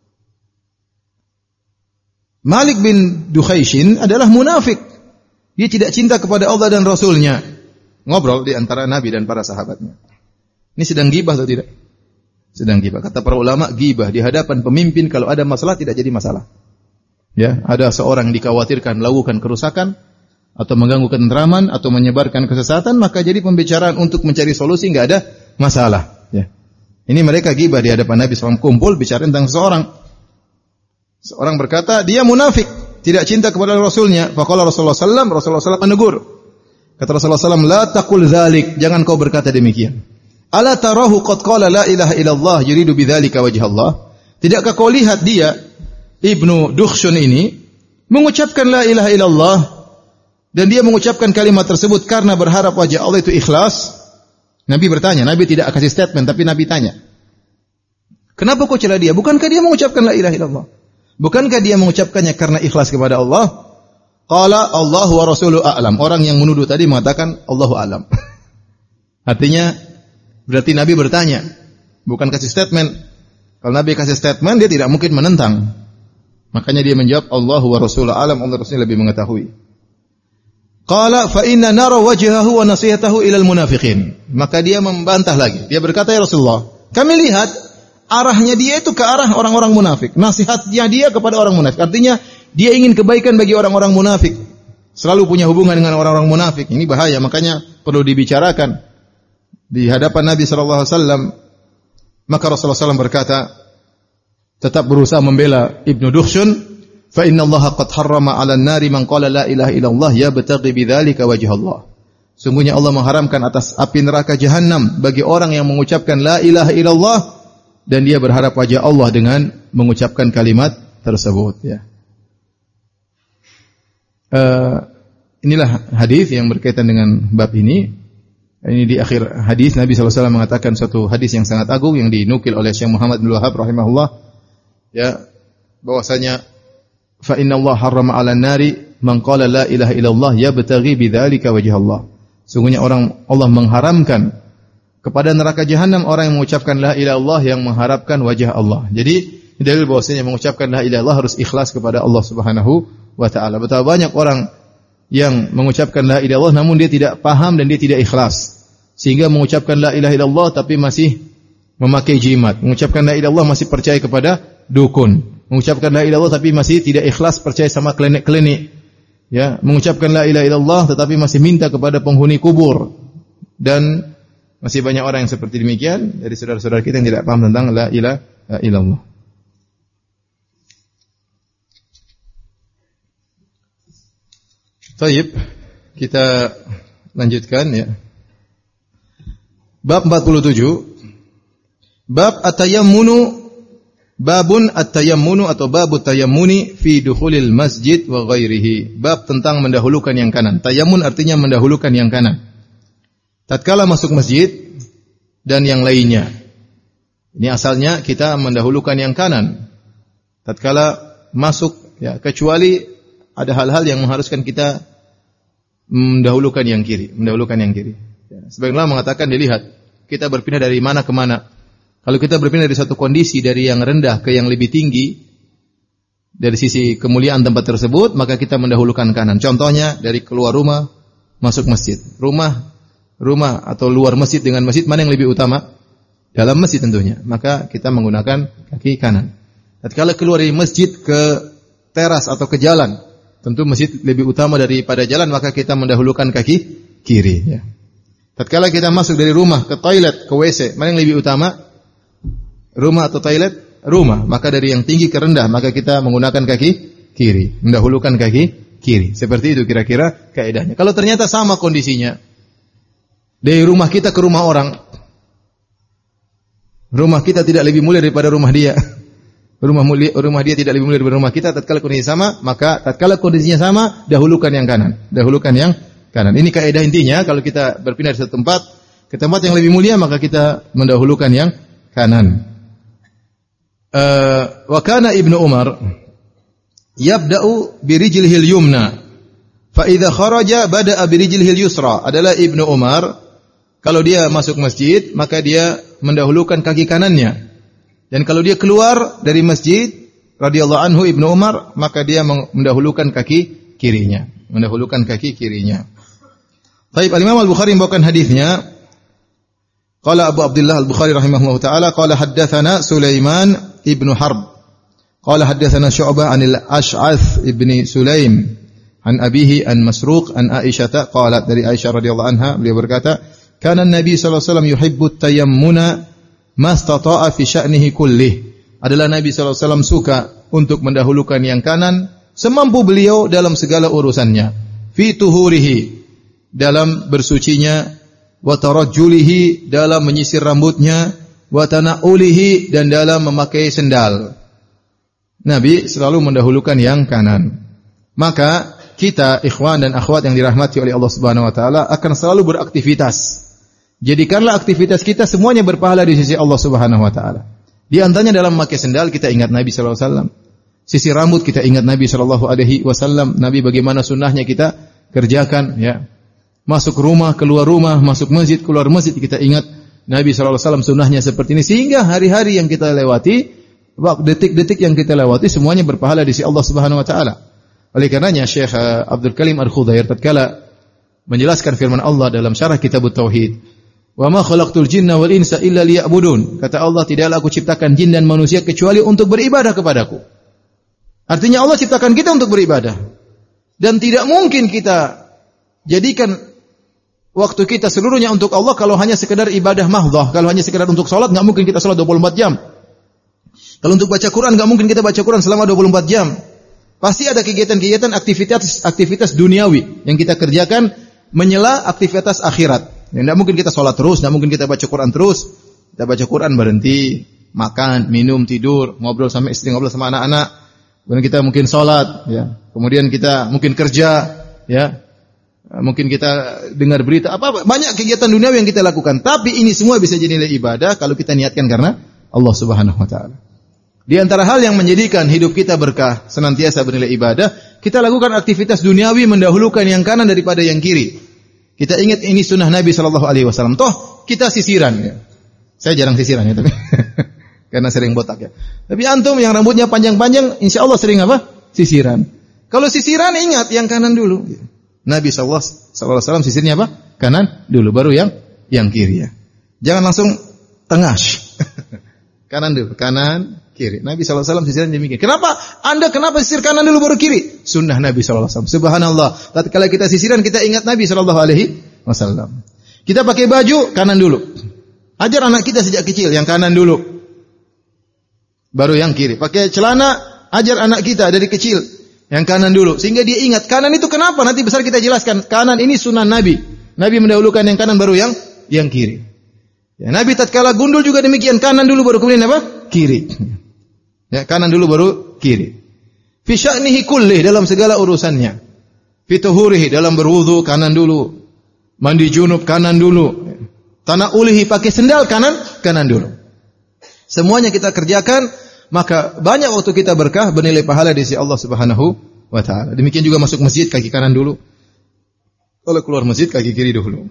Malik bin Dukhaishin adalah munafik. Dia tidak cinta kepada Allah dan Rasulnya. Ngobrol di antara Nabi dan para sahabatnya. Ini sedang gibah atau tidak? Sedang gibah. Kata para ulama, gibah di hadapan pemimpin kalau ada masalah tidak jadi masalah. Ya, ada seorang dikhawatirkan melakukan kerusakan atau mengganggu ketentraman atau menyebarkan kesesatan, maka jadi pembicaraan untuk mencari solusi enggak ada masalah. Ya. Ini mereka gibah di hadapan Nabi sallallahu alaihi wasallam, kumpul bicara tentang seorang. Seorang berkata, dia munafik, tidak cinta kepada Rasulnya. Faqala Rasulullah sallallahu alaihi wasallam, Rasulullah sallallahu alaihi wasallam menegur. Kata Rasulullah sallallahu alaihi wasallam, la taqul dzalik, jangan kau berkata demikian. Ala tarahu qad qala la ilaha illallah yuridu bidzalika wajh Allah? Tidakkah kau lihat dia Ibnu Dukhshun ini mengucapkan la ilaha illallah dan dia mengucapkan kalimat tersebut karena berharap wajah Allah itu ikhlas? Nabi bertanya, Nabi tidak kasih statement tapi Nabi tanya. Kenapa kau cela dia? Bukankah dia mengucapkan la ilaha illallah? Bukankah dia mengucapkannya karena ikhlas kepada Allah? Qala Allahu wa rasuluhu a'lam. Orang yang menuduh tadi mengatakan Allahu a'lam. Artinya berarti Nabi bertanya, bukan kasih statement. Kalau Nabi kasih statement dia tidak mungkin menentang. Makanya dia menjawab Allahu wa rasuluhu a'lam, Allah Rasulnya lebih mengetahui. Qala fa inna nara wajhahu wa nasihatahu ilal munafiqin. Maka dia membantah lagi. Dia berkata, ya Rasulullah, kami lihat arahnya dia itu ke arah orang-orang munafik. Nasihatnya dia kepada orang munafik. Artinya dia ingin kebaikan bagi orang-orang munafik. Selalu punya hubungan dengan orang-orang munafik. Ini bahaya, makanya perlu dibicarakan di hadapan Nabi sallallahu alaihi wasallam. Maka Rasulullah sallallahu alaihi wasallam berkata, tetap berusaha membela Ibnu Dukhshun, fa inna Allah qad harrama 'alan nari man qala la ilaha illallah yabtaghi bidzalika wajh Allah. Sungguhnya Allah mengharamkan atas api neraka jahanam bagi orang yang mengucapkan la ilaha illallah dan dia berharap wajah Allah dengan mengucapkan kalimat tersebut ya. Uh, inilah hadis yang berkaitan dengan bab ini. Ini di akhir hadis Nabi sallallahu alaihi wasallam mengatakan satu hadis yang sangat agung yang dinukil oleh Syekh Muhammad bin Wahab rahimahullah, ya, bahwasanya fa inna Allah harrama 'alan nari man qala la ilaha illallah yabtaghi bidzalika wajha Allah. Sungguhnya orang Allah mengharamkan kepada neraka jahanam orang yang mengucapkan la ilaha illallah yang mengharapkan wajah Allah. Jadi dalil bahwasanya mengucapkan la ilaha illallah harus ikhlas kepada Allah Subhanahu wa taala. Betapa banyak orang yang mengucapkan la ilaha illallah namun dia tidak paham dan dia tidak ikhlas. Sehingga mengucapkan la ilaha illallah tapi masih memakai jimat. Mengucapkan la ilaha illallah masih percaya kepada dukun. Mengucapkan la ilaha illallah tapi masih tidak ikhlas percaya sama klinik-klinik. Ya, mengucapkan la ilaha illallah tetapi masih minta kepada penghuni kubur. Dan masih banyak orang yang seperti demikian dari saudara-saudara kita yang tidak paham tentang la ilaha illallah. Baik, kita lanjutkan ya. Bab empat puluh tujuh. Bab at-tayammunu, babun at-tayammunu atau babut tayammuni fi dukhulil masjid wa ghairihi. Bab tentang mendahulukan yang kanan. Tayammun artinya mendahulukan yang kanan. Tatkala masuk masjid dan yang lainnya. Ini asalnya kita mendahulukan yang kanan. Tatkala masuk ya, kecuali ada hal-hal yang mengharuskan kita mendahulukan yang kiri, mendahulukan yang kiri. Ya, sebagian ulama mengatakan dilihat kita berpindah dari mana ke mana. Kalau kita berpindah dari satu kondisi dari yang rendah ke yang lebih tinggi dari sisi kemuliaan tempat tersebut, maka kita mendahulukan kanan. Contohnya dari keluar rumah masuk masjid. Rumah rumah atau luar masjid dengan masjid mana yang lebih utama? Dalam masjid tentunya. Maka kita menggunakan kaki kanan. Tatkala keluar dari masjid ke teras atau ke jalan, tentu masjid lebih utama daripada jalan, maka kita mendahulukan kaki kiri ya. Tatkala kita masuk dari rumah ke toilet, ke W C, mana yang lebih utama? Rumah atau toilet? Rumah. Maka dari yang tinggi ke rendah, maka kita menggunakan kaki kiri, mendahulukan kaki kiri. Seperti itu kira-kira kaidahnya. Kalau ternyata sama kondisinya, dari rumah kita ke rumah orang, rumah kita tidak lebih mulia daripada rumah dia. Rumah mulia, rumah dia tidak lebih mulia daripada rumah kita. Tatkala kondisi sama, maka tatkala kondisinya sama, dahulukan yang kanan. Dahulukan yang kanan. Ini kaidah intinya. Kalau kita berpindah dari satu tempat ke tempat yang lebih mulia, maka kita mendahulukan yang kanan. Uh, wa kana Ibnu Umar yabda'u birijlihil yumna, fa idza kharaja bada'a birijlihil yusra. Adalah Ibnu Umar kalau dia masuk masjid, maka dia mendahulukan kaki kanannya. Dan kalau dia keluar dari masjid, radhiyallahu anhu Ibnu Umar, maka dia mendahulukan kaki kirinya, mendahulukan kaki kirinya. Baik, Al-Imam Al-Bukhari membawakan hadisnya. Qala Abu Abdullah Al-Bukhari rahimahullahu taala qala haddatsana Sulaiman ibnu Harb. Qala haddatsana Syu'bah 'anil Ash'ath ibni Sulaim an abihi an Masruq an Aisyah qalat, dari Aisyah radhiyallahu anha beliau berkata, kana Nabi sallallahu alaihi wasallam yuhibbu tayammuna mastata'a fi sya'nihi kullih. Adalah Nabi sallallahu alaihi wasallam suka untuk mendahulukan yang kanan semampu beliau dalam segala urusannya. Fi tuhurihi, dalam bersucinya, wa tarajjulihi, dalam menyisir rambutnya, wa tana'ulihi, dan dalam memakai sendal. Nabi selalu mendahulukan yang kanan. Maka kita ikhwan dan akhwat yang dirahmati oleh Allah Subhanahu wa taala akan selalu beraktivitas. Jadikanlah aktivitas kita semuanya berpahala di sisi Allah Subhanahu wa taala. Di antaranya dalam memakai sendal kita ingat Nabi sallallahu alaihi wasallam. Sisi rambut kita ingat Nabi sallallahu alaihi wasallam. Nabi bagaimana sunnahnya kita kerjakan ya. Masuk rumah, keluar rumah, masuk masjid, keluar masjid, kita ingat Nabi sallallahu alaihi wasallam sunnahnya seperti ini. Sehingga hari-hari yang kita lewati, detik-detik yang kita lewati semuanya berpahala di sisi Allah Subhanahu wa taala. Oleh karenanya Syekh Abdul Karim Al-Khudair tatkala menjelaskan firman Allah dalam syarah Kitabut Tauhid, "Wa ma khalaqtul jinna wal insa illa liya'budun." Kata Allah, tidaklah aku ciptakan jin dan manusia kecuali untuk beribadah kepadaku. Artinya Allah ciptakan kita untuk beribadah. Dan tidak mungkin kita jadikan waktu kita seluruhnya untuk Allah kalau hanya sekedar ibadah mahdhah. Kalau hanya sekedar untuk salat, enggak mungkin kita salat dua puluh empat jam. Kalau untuk baca Quran, enggak mungkin kita baca Quran selama dua puluh empat jam. Pasti ada kegiatan-kegiatan aktivitas aktivitas duniawi yang kita kerjakan menyela aktivitas akhirat. Ya, tidak mungkin kita sholat terus, tidak mungkin kita baca Quran terus. Kita baca Quran berhenti, makan, minum, tidur, ngobrol sama istri, ngobrol sama anak-anak. Kemudian kita mungkin sholat, ya. Kemudian kita mungkin kerja, ya. Mungkin kita dengar berita apa banyak kegiatan duniawi yang kita lakukan, tapi ini semua bisa jadi nilai ibadah kalau kita niatkan karena Allah Subhanahu wa taala. Di antara hal yang menjadikan hidup kita berkah, senantiasa bernilai ibadah, kita lakukan aktivitas duniawi mendahulukan yang kanan daripada yang kiri. Kita ingat ini sunnah Nabi sallallahu alaihi wasallam. Toh kita sisiran ya. Saya jarang sisiran ya tapi karena sering botak ya. Tapi antum yang rambutnya panjang-panjang, insya Allah sering apa? Sisiran. Kalau sisiran ingat yang kanan dulu. Nabi sallallahu alaihi wasallam sisirnya apa? Kanan dulu, baru yang yang kiri ya. Jangan langsung tengah. Kanan dulu, kanan, kiri. Nabi sallallahu alaihi wasallam sisirnya demikian. Kenapa? Anda kenapa sisir kanan dulu baru kiri? Sunnah Nabi sallallahu alaihi wasallam. Subhanallah. Tatkala kita sisiran kita ingat Nabi sallallahu alaihi wasallam. Kita pakai baju kanan dulu. Ajar anak kita sejak kecil yang kanan dulu. Baru yang kiri. Pakai celana, ajar anak kita dari kecil yang kanan dulu, sehingga dia ingat kanan itu kenapa. Nanti besar kita jelaskan. Kanan ini sunnah Nabi. Nabi mendahulukan yang kanan baru yang yang kiri. Ya, Nabi tatkala gundul juga demikian, kanan dulu baru kemudian apa? Kiri. Ya, kanan dulu baru kiri. Fi sya'nihi kullih, dalam segala urusannya. Fi tuhurihi, dalam berwudu kanan dulu. Mandi junub kanan dulu. Tanaulihi, pakai sendal kanan kanan dulu. Semuanya kita kerjakan, maka banyak waktu kita berkah, bernilai pahala di sisi Allah Subhanahu wa taala. Demikian juga masuk masjid kaki kanan dulu. Kalau keluar masjid kaki kiri dulu.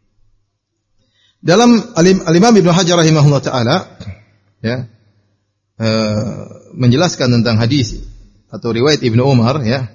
Dalam Al-Imam Ibnu Hajar rahimahullah taala ya uh, menjelaskan tentang hadis atau riwayat Ibnu Umar ya.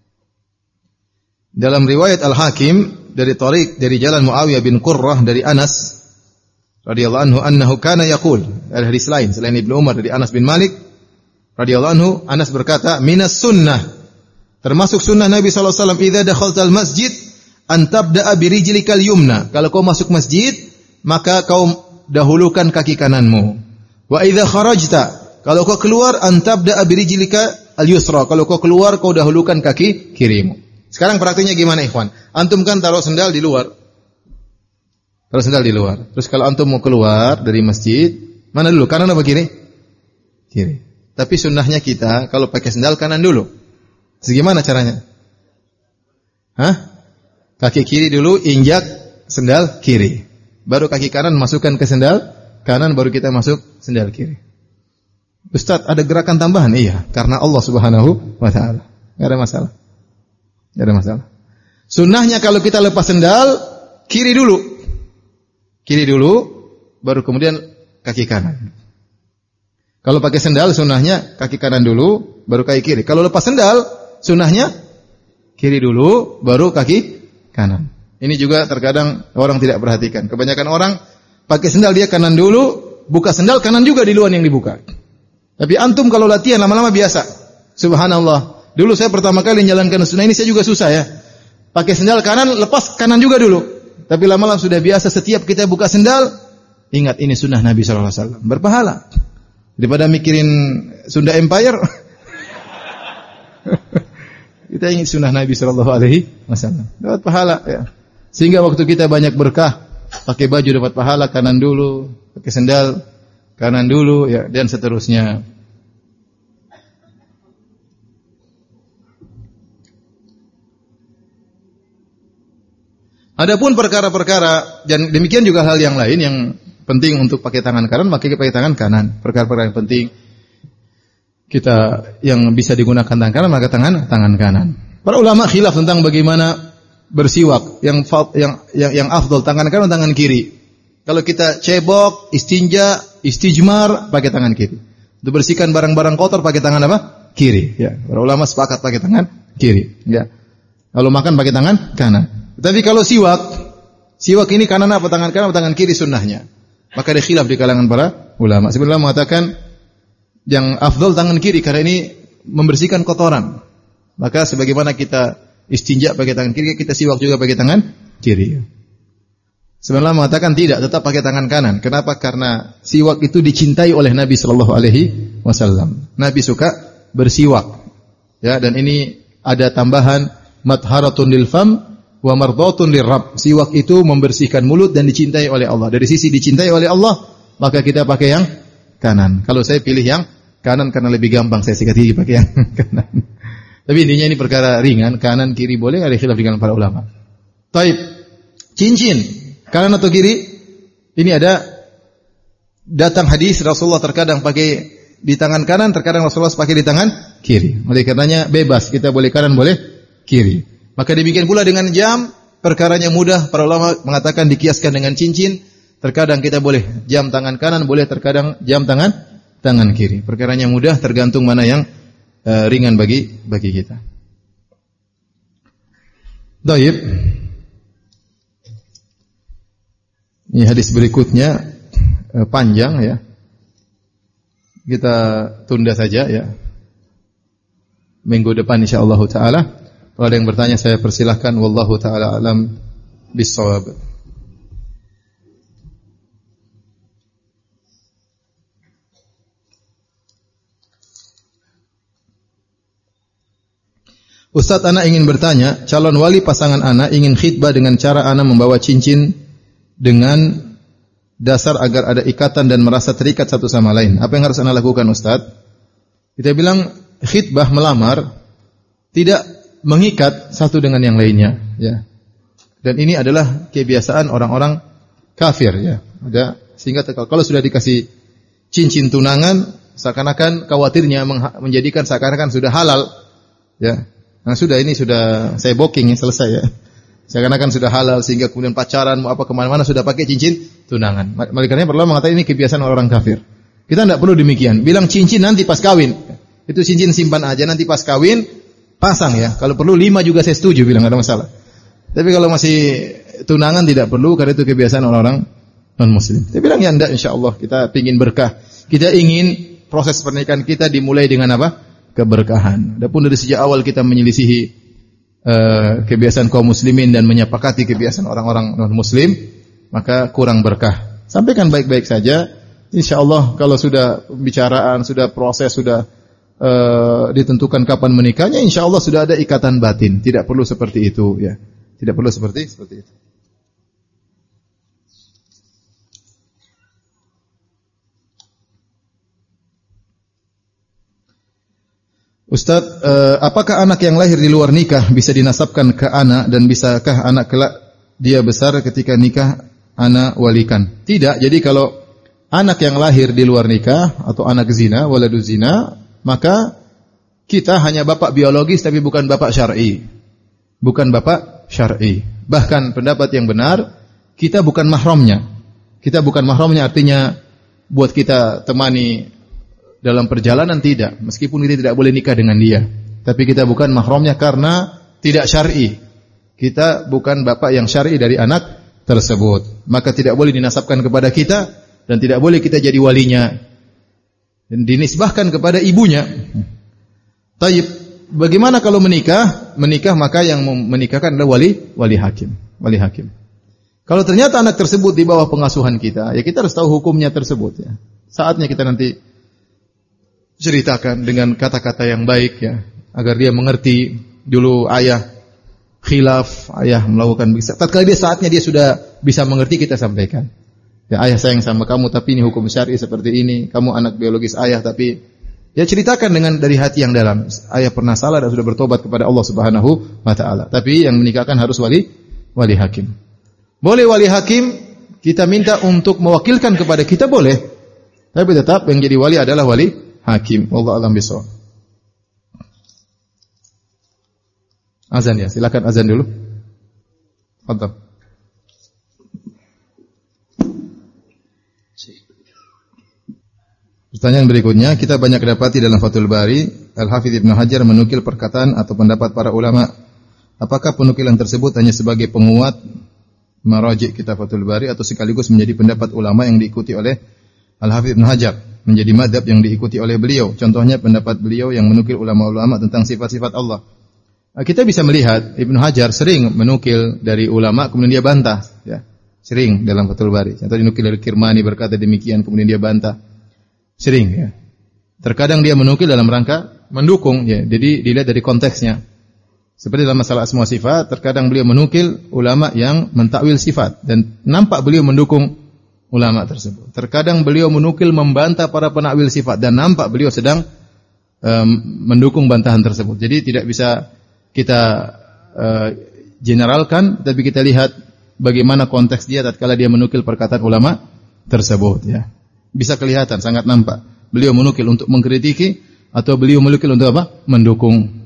Dalam riwayat Al-Hakim dari Tariq dari jalan Muawiyah bin Qurrah dari Anas radhiyallahu anhu annahu kana yaqul, ada hadis lain selain Ibnu Umar dari Anas bin Malik radhiyallahu anhu, Anas berkata, minas sunnah, termasuk sunnah Nabi sallallahu alaihi wasallam, idza dakhaltal masjid an tabda'a bi rijlikal yumna, kalau kau masuk masjid maka kau dahulukan kaki kananmu. Wa idza kharajta, kalau kau keluar an tabda'a bi rijlika al yusra, kalau kau keluar kau dahulukan kaki kirimu. Sekarang praktiknya gimana ikhwan? Antum kan taruh sendal di luar. Taruh sendal di luar. Terus kalau antum mau keluar dari masjid, mana dulu? Kanan apa kiri? Kiri. Tapi sunnahnya kita kalau pakai sendal kanan dulu. Bagaimana caranya? Hah? Kaki kiri dulu, injak sendal kiri. Baru kaki kanan masukkan ke sendal kanan, baru kita masuk sendal kiri. Ustaz, ada gerakan tambahan? Iya, karena Allah Subhanahu wa taala. Enggak ada masalah. Enggak ada masalah. Sunnahnya kalau kita lepas sendal, kiri dulu. Kiri dulu, baru kemudian kaki kanan. Kalau pakai sendal, sunnahnya kaki kanan dulu, baru kaki kiri. Kalau lepas sendal, sunnahnya kiri dulu, baru kaki kanan. Ini juga terkadang orang tidak perhatikan. Kebanyakan orang pakai sendal dia kanan dulu, buka sendal kanan juga di luar yang dibuka. Tapi antum kalau latihan lama-lama biasa. Subhanallah. Dulu saya pertama kali menjalankan sunnah ini saya juga susah ya. Pakai sendal kanan, lepas kanan juga dulu. Tapi lama-lama sudah biasa, setiap kita buka sendal, ingat ini sunnah Nabi sallallahu alaihi wasallam. Berpahala. Daripada mikirin Sunda Empire, kita ingin sunnah Nabi sallallahu alaihi wasallam. Dapat pahala ya. Sehingga waktu kita banyak berkah, pakai baju dapat pahala kanan dulu, pakai sendal kanan dulu ya, dan seterusnya. Adapun perkara-perkara, dan demikian juga hal yang lain yang penting untuk pakai tangan kanan, maka kita pakai tangan kanan. Perkara-perkara yang penting kita yang bisa digunakan tangan kanan, maka tangan tangan kanan. Para ulama khilaf tentang bagaimana bersiwak, yang yang yang, yang afdal tangan kanan atau tangan kiri. Kalau kita cebok, istinja, istijmar pakai tangan kiri. Untuk bersihkan barang-barang kotor pakai tangan apa? Kiri. Ya, para ulama sepakat pakai tangan kiri. Ya. Kalau makan pakai tangan kanan. Tapi kalau siwak, siwak ini kanan apa tangan kanan atau tangan kiri sunnahnya. Maka ada khilaf di kalangan para ulama. Sebenarnya mengatakan yang afdal tangan kiri karena ini membersihkan kotoran. Maka sebagaimana kita istinja pakai tangan kiri, kita siwak juga pakai tangan kiri. Sebenarnya mengatakan tidak, tetap pakai tangan kanan. Kenapa? Karena siwak itu dicintai oleh Nabi sallallahu alaihi wasallam. Nabi suka bersiwak. Ya, dan ini ada tambahan matharatun lil fam wa mardatun lirrabb. Siwak itu membersihkan mulut dan dicintai oleh Allah. Dari sisi dicintai oleh Allah, maka kita pakai yang kanan. Kalau saya pilih yang kanan karena lebih gampang, saya sikat gigi pakai yang kanan. Tapi intinya ini perkara ringan, kanan kiri boleh, ada khilaf dengan para ulama. Taib. Cincin, kanan atau kiri? Ini ada datang hadis Rasulullah terkadang pakai di tangan kanan, terkadang Rasulullah pakai di tangan kiri. Oleh karenanya bebas, kita boleh kanan, boleh kiri. Maka demikian pula dengan jam, perkaranya mudah. Para ulama mengatakan dikiaskan dengan cincin. Terkadang kita boleh jam tangan kanan, boleh terkadang jam tangan tangan kiri. Perkaranya mudah, tergantung mana yang uh, ringan bagi bagi kita. Baik. Ini hadis berikutnya uh, panjang ya. Kita tunda saja ya. Minggu depan insyaallah taala. Kalau ada yang bertanya saya persilahkan. Wallahu taala alam bis-shawab. Ustaz, anak ingin bertanya, calon wali pasangan anak ingin khitbah dengan cara anak membawa cincin dengan dasar agar ada ikatan dan merasa terikat satu sama lain. Apa yang harus anak lakukan, Ustaz? Kita bilang khitbah melamar tidak mengikat satu dengan yang lainnya, ya. Dan ini adalah kebiasaan orang-orang kafir, ya. Ada sehingga kalau sudah dikasih cincin tunangan, seakan-akan khawatirnya menjadikan seakan-akan sudah halal, ya. Nah sudah ini sudah saya booking ya, selesai ya. Seakan-akan sudah halal sehingga kemudian pacaran mau apa kemana-mana sudah pakai cincin tunangan. Makanya perlu mengatakan ini kebiasaan orang kafir. Kita tidak perlu demikian. Bilang cincin nanti pas kawin. Itu cincin simpan aja nanti pas kawin pasang ya. Kalau perlu lima juga saya setuju bilang tidak ada masalah. Tapi kalau masih tunangan tidak perlu karena itu kebiasaan orang-orang non-muslim. Saya bilang ya enggak, insyaallah kita ingin berkah. Kita ingin proses pernikahan kita dimulai dengan apa? Keberkahan. Adapun dari sejak awal kita menyelisihi uh, kebiasaan kaum muslimin dan menyepakati kebiasaan orang-orang non-muslim, maka kurang berkah. Sampaikan baik-baik saja. Insyaallah kalau sudah bicaraan, sudah proses, sudah uh, ditentukan kapan menikahnya, insyaallah sudah ada ikatan batin. Tidak perlu seperti itu, ya. Tidak perlu seperti seperti itu. Ustaz, eh, apakah anak yang lahir di luar nikah bisa dinasabkan ke anak dan bisakah anak kelak dia besar ketika nikah anak walikan? Tidak. Jadi kalau anak yang lahir di luar nikah atau anak zina, waladu zina, maka kita hanya bapak biologis tapi bukan bapak syar'i. Bukan bapak syar'i. Bahkan pendapat yang benar, kita bukan mahramnya. Kita bukan mahramnya artinya buat kita temani dalam perjalanan tidak, meskipun kita tidak boleh nikah dengan dia. Tapi kita bukan mahramnya karena tidak syar'i. Kita bukan bapak yang syar'i dari anak tersebut. Maka tidak boleh dinasabkan kepada kita dan tidak boleh kita jadi walinya. Dan dinisbahkan kepada ibunya. Taib, bagaimana kalau menikah? Menikah maka yang menikahkan adalah wali wali hakim, wali hakim. Kalau ternyata anak tersebut di bawah pengasuhan kita, ya kita harus tahu hukumnya tersebut ya. Saatnya kita nanti ceritakan dengan kata-kata yang baik ya, agar dia mengerti dulu ayah khilaf, ayah melakukan bisa. Tatkala dia saatnya dia sudah bisa mengerti kita sampaikan. Ya ayah sayang sama kamu tapi ini hukum syar'i seperti ini, kamu anak biologis ayah tapi ya ceritakan dengan dari hati yang dalam. Ayah pernah salah dan sudah bertobat kepada Allah Subhanahu wa taala. Tapi yang menikahkan harus wali wali hakim. Boleh wali hakim kita minta untuk mewakilkan kepada kita boleh. Tapi tetap yang jadi wali adalah wali hakim. Wallahu a'lam bishawab. Azan ya, silakan azan dulu. Fadhal. Pertanyaan berikutnya, kita banyak dapati dalam Fathul Bari, Al-Hafidz Ibnu Hajar menukil perkataan atau pendapat para ulama. Apakah penukilan tersebut hanya sebagai penguat maraji' kitab Fathul Bari atau sekaligus menjadi pendapat ulama yang diikuti oleh Al-Hafidz Ibnu Hajar, menjadi madhab yang diikuti oleh beliau? Contohnya pendapat beliau yang menukil ulama-ulama tentang sifat-sifat Allah. Kita bisa melihat Ibnu Hajar sering menukil dari ulama kemudian dia bantah, ya. Sering dalam Fathul Bari. Contoh dinukil dari Kirmani berkata demikian kemudian dia bantah. Sering ya. Terkadang dia menukil dalam rangka mendukung ya. Jadi dilihat dari konteksnya. Seperti dalam masalah asma sifat, terkadang beliau menukil ulama yang mentakwil sifat dan nampak beliau mendukung ulama tersebut. Terkadang beliau menukil membantah para penakwil sifat dan nampak beliau sedang um, mendukung bantahan tersebut. Jadi tidak bisa kita uh, generalkan, tapi kita lihat bagaimana konteks dia tatkala dia menukil perkataan ulama tersebut ya. Bisa kelihatan, sangat nampak. Beliau menukil untuk mengkritiki atau beliau menukil untuk apa? Mendukung.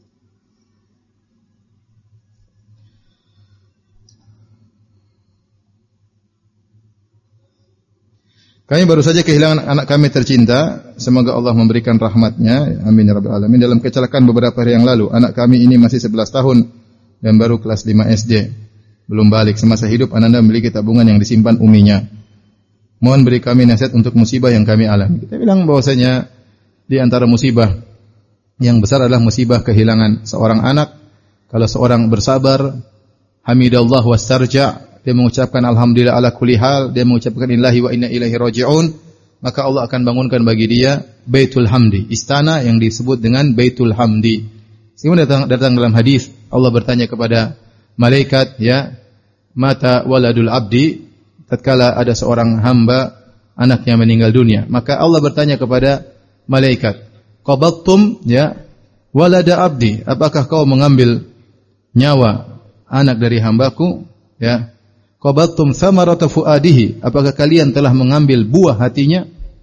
Kami baru saja kehilangan anak kami tercinta. Semoga Allah memberikan rahmatnya. Amin ya rabbal alamin. Dalam kecelakaan beberapa hari yang lalu, anak kami ini masih sebelas tahun dan baru kelas lima S D. Belum balik. Semasa hidup Ananda memiliki tabungan yang disimpan uminya. Mohon beri kami nasihat untuk musibah yang kami alami. Kita bilang bahwasanya di antara musibah yang besar adalah musibah kehilangan seorang anak. Kalau seorang bersabar, hamidallah wastarja', dia mengucapkan alhamdulillah ala kulli hal, dia mengucapkan illahi wa inna ilaihi raji'un, maka Allah akan bangunkan bagi dia Baitul Hamdi, istana yang disebut dengan Baitul Hamdi. Sehingga datang, datang dalam hadis, Allah bertanya kepada malaikat, ya, mata waladul abdi, tatkala ada seorang hamba anaknya meninggal dunia, maka Allah bertanya kepada malaikat, qabattum ya walada abdi, apakah kau mengambil nyawa anak dari hambaku, ya? Qabattum thamarata fuadihi, apakah kalian telah mengambil buah hatinya?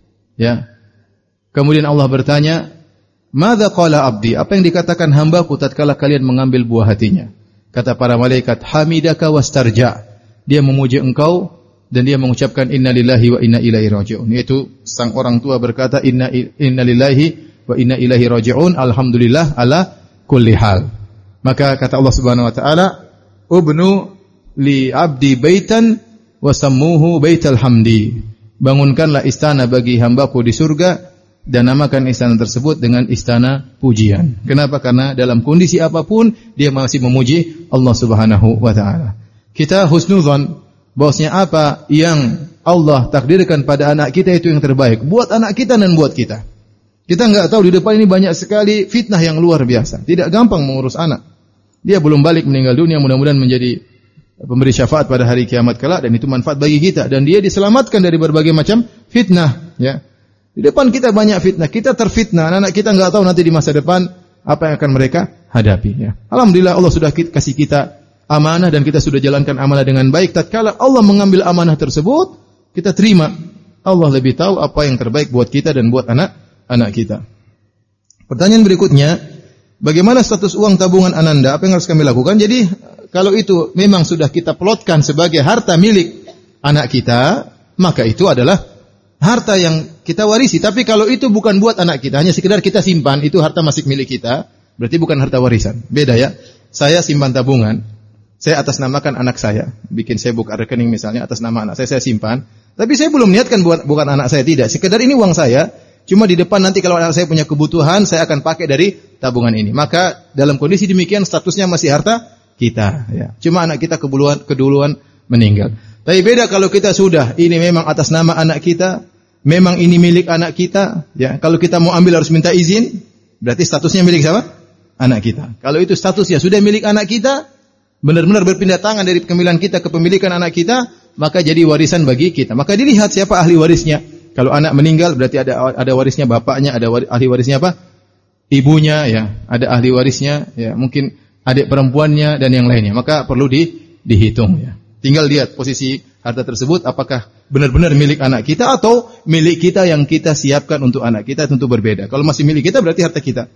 Ya. Kemudian Allah bertanya, madza qala abdi, apa yang dikatakan hambaku tatkala kalian mengambil buah hatinya? Kata para malaikat, hamidaka wastarja', dia memuji engkau dan dia mengucapkan innalillahi wa inna ilaihi raji'un. Yaitu sang orang tua berkata inna innalillahi wa inna ilaihi raji'un, alhamdulillah ala kulli hal. Maka kata Allah Subhanahu wa taala, ubnu li abdi baitan wa sammuhu baital hamdi. Bangunkanlah istana bagi hambaku di surga dan namakan istana tersebut dengan istana pujian. Kenapa? Karena dalam kondisi apapun dia masih memuji Allah Subhanahu wa taala. Kita husnudzon bahwasanya apa yang Allah takdirkan pada anak kita itu yang terbaik buat anak kita dan buat kita. Kita enggak tahu di depan ini banyak sekali fitnah yang luar biasa. Tidak gampang mengurus anak. Dia belum balik meninggal dunia, mudah-mudahan menjadi pemberi syafaat pada hari kiamat kelak dan itu manfaat bagi kita dan dia diselamatkan dari berbagai macam fitnah, ya. Di depan kita banyak fitnah, kita terfitnah, anak-anak kita enggak tahu nanti di masa depan apa yang akan mereka hadapi, ya. Alhamdulillah Allah sudah kasih kita amanah dan kita sudah jalankan amanah dengan baik. Tatkala Allah mengambil amanah tersebut, kita terima. Allah lebih tahu apa yang terbaik buat kita dan buat anak-anak kita. Pertanyaan berikutnya, bagaimana status uang tabungan Ananda? Apa yang harus kami lakukan? Jadi kalau itu memang sudah kita plotkan sebagai harta milik anak kita, maka itu adalah harta yang kita warisi. Tapi kalau itu bukan buat anak kita, hanya sekedar kita simpan, itu harta masih milik kita, berarti bukan harta warisan. Beda ya. Saya simpan tabungan, saya atas namakan anak saya, bikin saya buka rekening misalnya atas nama anak saya, saya simpan. Tapi saya belum niatkan buat bukan anak saya, tidak. Sekedar ini uang saya, cuma di depan nanti kalau anak saya punya kebutuhan, saya akan pakai dari tabungan ini. Maka dalam kondisi demikian statusnya masih harta kita, ya. Cuma anak kita keduluan, keduluan meninggal. Tapi beda kalau kita sudah, ini memang atas nama anak kita, memang ini milik anak kita, ya. Kalau kita mau ambil harus minta izin, berarti statusnya milik siapa? Anak kita. Kalau itu statusnya sudah milik anak kita, benar-benar berpindah tangan dari kepemilikan kita ke pemilikan anak kita, maka jadi warisan bagi kita. Maka dilihat siapa ahli warisnya. Kalau anak meninggal berarti ada ada warisnya bapaknya, ada ahli warisnya apa? Ibunya, ya. Ada ahli warisnya, ya. Mungkin adik perempuannya dan yang lainnya, maka perlu di, dihitung, ya. Tinggal lihat posisi harta tersebut apakah benar-benar milik anak kita atau milik kita yang kita siapkan untuk anak kita, tentu berbeda. Kalau masih milik kita berarti harta kita.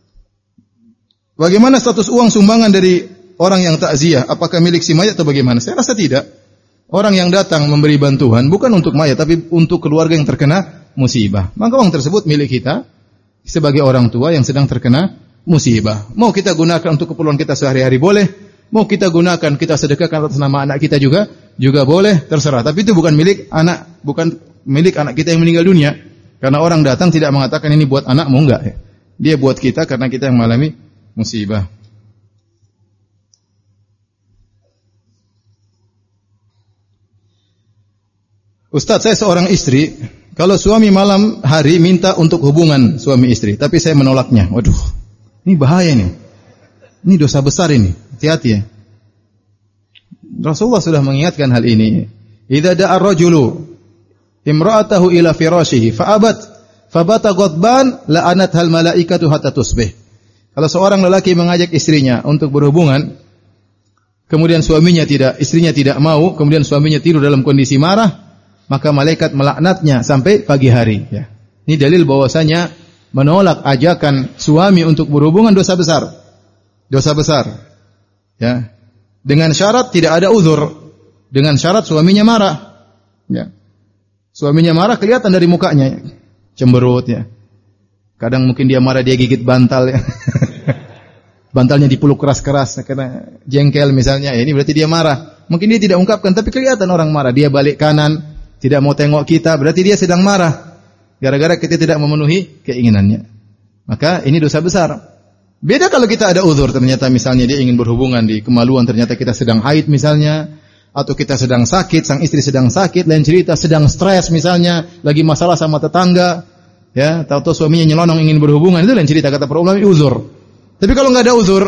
Bagaimana status uang sumbangan dari orang yang takziah? Apakah milik si mayat atau bagaimana? Saya rasa tidak. Orang yang datang memberi bantuan bukan untuk mayat tapi untuk keluarga yang terkena musibah. Maka uang tersebut milik kita sebagai orang tua yang sedang terkena musibah. Mau kita gunakan untuk keperluan kita sehari-hari boleh, mau kita gunakan kita sedekahkan atas nama anak kita juga juga boleh, terserah. Tapi itu bukan milik anak, bukan milik anak kita yang meninggal dunia. Karena orang datang tidak mengatakan ini buat anakmu, enggak, ya. Dia buat kita karena kita yang mengalami musibah. Ustaz, saya seorang istri, kalau suami malam hari minta untuk hubungan suami istri, tapi saya menolaknya. Waduh, ini bahaya nih. Ini dosa besar ini. Hati-hati ya. Rasulullah sudah mengingatkan hal ini. Idza da'a ar-rajulu imra'atahu ila firashihi fa'abat fabata ghadban la'anathal malaikatu hatta tusbih. Kalau seorang lelaki mengajak istrinya untuk berhubungan, kemudian suaminya tidak, istrinya tidak mau, kemudian suaminya tidur dalam kondisi marah, maka malaikat melaknatnya sampai pagi hari. Ya. Ini dalil bahwasanya menolak ajakan suami untuk berhubungan dosa besar. Dosa besar. Ya. Dengan syarat tidak ada uzur. Dengan syarat suaminya marah. Ya. Suaminya marah kelihatan dari mukanya. Cemberut ya. Kadang mungkin dia marah, dia gigit bantal ya. Bantalnya dipeluk keras-keras karena jengkel misalnya. Ya, ini berarti dia marah. Mungkin dia tidak ungkapkan tapi kelihatan orang marah. Dia balik kanan, tidak mau tengok kita, berarti dia sedang marah. Gara-gara kita tidak memenuhi keinginannya. Maka ini dosa besar. Beda kalau kita ada uzur, ternyata misalnya dia ingin berhubungan di kemaluan, ternyata kita sedang haid misalnya, atau kita sedang sakit, sang istri sedang sakit, lain cerita sedang stres misalnya, lagi masalah sama tetangga, ya, tahu-tahu suaminya nyelonong ingin berhubungan, itu lain cerita, kata para ulama ini uzur. Tapi kalau enggak ada uzur,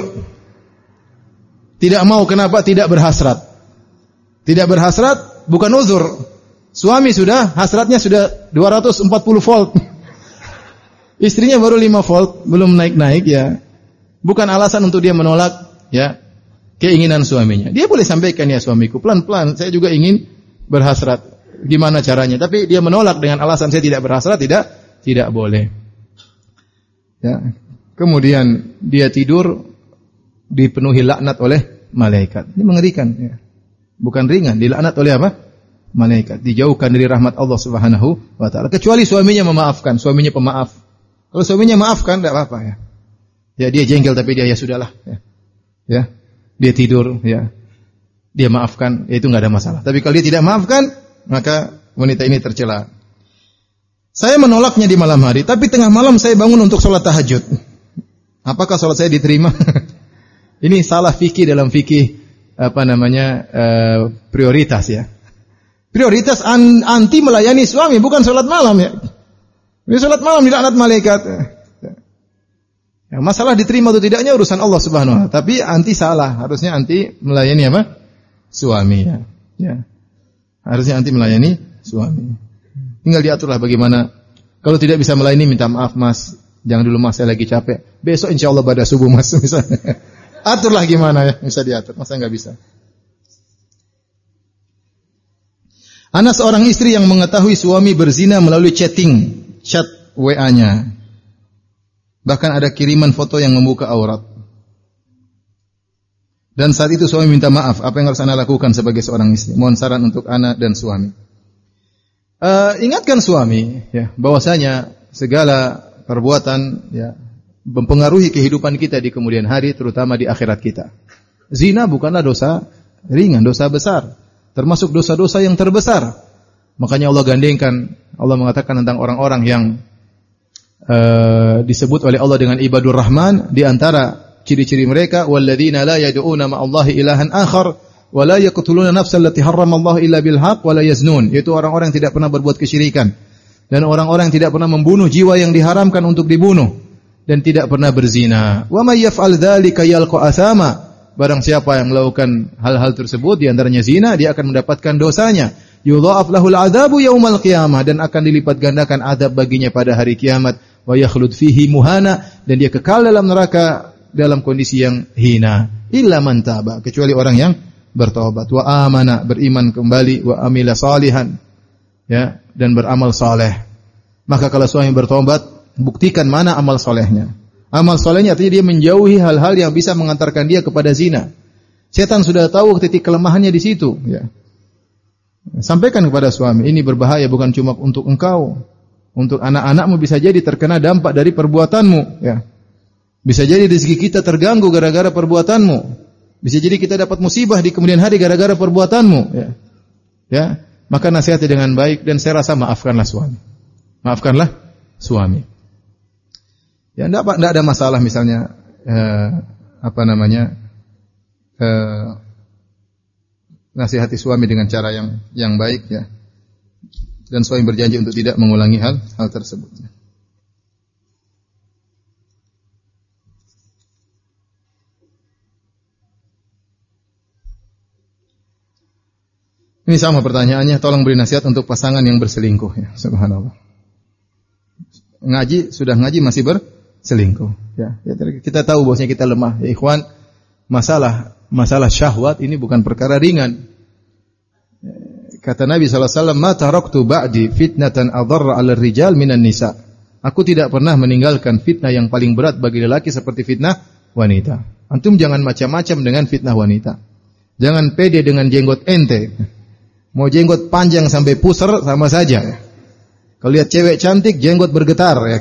tidak mau, kenapa? Tidak berhasrat. Tidak berhasrat bukan uzur. Suami sudah, hasratnya sudah dua ratus empat puluh volt. Istrinya baru lima volt, belum naik-naik ya. Bukan alasan untuk dia menolak ya keinginan suaminya. Dia boleh sampaikan, ya suamiku, pelan-pelan saya juga ingin berhasrat. Gimana caranya? Tapi dia menolak dengan alasan saya tidak berhasrat, tidak tidak boleh. Ya. Kemudian dia tidur dipenuhi laknat oleh malaikat. Ini mengerikan ya. Bukan ringan, dilaknat oleh apa? Malaikat. Dijauhkan dari rahmat Allah Subhanahu wa taala. Kecuali suaminya memaafkan, suaminya pemaaf. Kalau suaminya maafkan enggak apa-apa ya. Ya dia jengkel tapi dia ya sudahlah ya. Ya. Dia tidur ya. Dia maafkan, ya itu enggak ada masalah. Tapi kalau dia tidak maafkan, maka wanita ini tercela. Saya menolaknya di malam hari, tapi tengah malam saya bangun untuk sholat tahajud. Apakah sholat saya diterima? Ini salah fikih dalam fikih apa namanya uh, prioritas ya. Prioritas an, anti melayani suami, bukan sholat malam ya. Ini sholat malam dilaknat malaikat. Ya, masalah diterima atau tidaknya urusan Allah Subhanahu wa taala. Tapi anti salah, harusnya anti melayani apa? Suami ya. Ya. Harusnya anti melayani suami. Tinggal diaturlah bagaimana. Kalau tidak bisa melayani, minta maaf mas. Jangan dulu mas, saya lagi capek. Besok insya Allah pada subuh mas. Misalnya. Aturlah gimana ya, bisa diatur. Masa nggak bisa? Ana seorang istri yang mengetahui suami berzina melalui chatting, chat W A-nya. Bahkan ada kiriman foto yang membuka aurat. Dan saat itu suami minta maaf. Apa yang harus ana lakukan sebagai seorang istri? Mohon saran untuk ana dan suami. Uh, ingatkan suami, ya, bahwasanya segala perbuatan ya mempengaruhi kehidupan kita di kemudian hari, terutama di akhirat kita. Zina bukanlah dosa ringan, dosa besar, termasuk dosa-dosa yang terbesar. Makanya Allah gandengkan, Allah mengatakan tentang orang-orang yang uh, disebut oleh Allah dengan ibadur rahman, di antara ciri-ciri mereka walladzina la yad'una ma'allahi ilahan akhar wa la yaqtuluna nafsan allati harramallahu illa bil haqq wa la yaznun, yaitu orang-orang yang tidak pernah berbuat kesyirikan. Dan orang-orang yang tidak pernah membunuh jiwa yang diharamkan untuk dibunuh dan tidak pernah berzina. Wa may yaf'al dzalika yalqa athama. Barang siapa yang melakukan hal-hal tersebut di antaranya zina, dia akan mendapatkan dosanya. Yudha'af lahul 'adzabu yaumal qiyamah, dan akan dilipat gandakan azab baginya pada hari kiamat. Wa yakhlud fihi muhana, dan dia kekal dalam neraka dalam kondisi yang hina. Illa man taba, kecuali orang yang bertaubat, wa amana, beriman kembali, wa amila salihan, ya, dan beramal saleh. Maka kalau suami bertobat, buktikan mana amal salehnya. Amal salehnya artinya dia menjauhi hal-hal yang bisa mengantarkan dia kepada zina. Setan sudah tahu titik kelemahannya di situ, ya. Sampaikan kepada suami, ini berbahaya bukan cuma untuk engkau, untuk anak-anakmu bisa jadi terkena dampak dari perbuatanmu, ya. Bisa jadi rezeki kita terganggu gara-gara perbuatanmu. Bisa jadi kita dapat musibah di kemudian hari gara-gara perbuatanmu, ya. Ya. Maka nasihati dengan baik, dan saya rasa maafkanlah suami. Maafkanlah suami. Ya, enggak, enggak ada masalah misalnya eh, apa namanya? Eh, nasihati suami dengan cara yang yang baik, ya. Dan suami berjanji untuk tidak mengulangi hal hal tersebut. Ini sama pertanyaannya, tolong beri nasihat untuk pasangan yang berselingkuh, ya. Subhanallah. Ngaji, sudah ngaji masih berselingkuh, ya. Ya, kita tahu bahwasanya kita lemah, ya ikhwan. Masalah masalah syahwat ini bukan perkara ringan. Kata Nabi sallallahu alaihi wasallam, "Ma taraktu ba'di fitnatan adarra 'alal rijal minan nisa." Aku tidak pernah meninggalkan fitnah yang paling berat bagi lelaki seperti fitnah wanita. Antum jangan macam-macam dengan fitnah wanita. Jangan pede dengan jenggot ente. Mau jenggot panjang sampai pusar sama saja. Kalau lihat cewek cantik jenggot bergetar ya.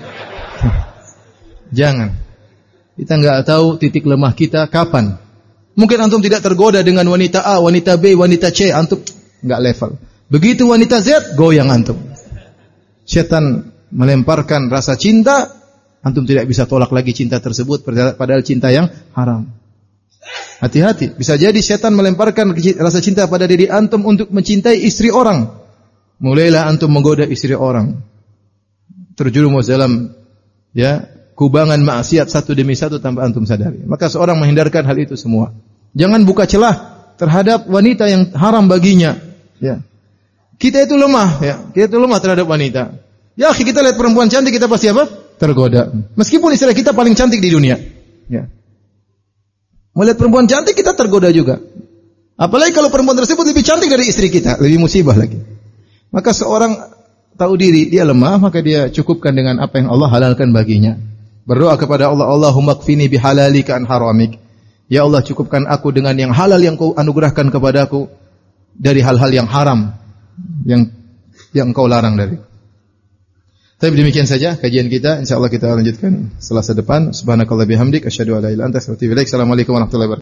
Jangan. Kita enggak tahu titik lemah kita kapan. Mungkin antum tidak tergoda dengan wanita A, wanita B, wanita C, antum enggak level. Begitu wanita Z, goyang antum. Setan melemparkan rasa cinta, antum tidak bisa tolak lagi cinta tersebut padahal cinta yang haram. Hati-hati, bisa jadi setan melemparkan rasa cinta pada diri antum untuk mencintai istri orang. Mulailah antum menggoda istri orang. Terjerumus dalam ya, kubangan maksiat satu demi satu tanpa antum sadari. Maka seorang menghindarkan hal itu semua. Jangan buka celah terhadap wanita yang haram baginya, ya. Kita itu lemah, ya. Kita itu lemah terhadap wanita. Ya, kita lihat perempuan cantik kita pasti apa? Tergoda. Meskipun istri kita paling cantik di dunia. Ya. Melihat perempuan cantik kita tergoda juga. Apalagi kalau perempuan tersebut lebih cantik dari istri kita, lebih musibah lagi. Maka seorang tahu diri dia lemah, maka dia cukupkan dengan apa yang Allah halalkan baginya. Berdoa kepada Allah, Allahumma kfini bihalalika an haramik. Ya Allah, cukupkan aku dengan yang halal yang Kau anugerahkan kepadaku dari hal-hal yang haram yang yang Kau larang dari. Tapi demikian saja kajian kita. Insyaallah kita lanjutkan Selasa depan. Subhanakallah bihamdik asyhadu an la ilaha illa anta astaghfiruka wa atubu ilaik. Assalamualaikum warahmatullahi wabarakatuh.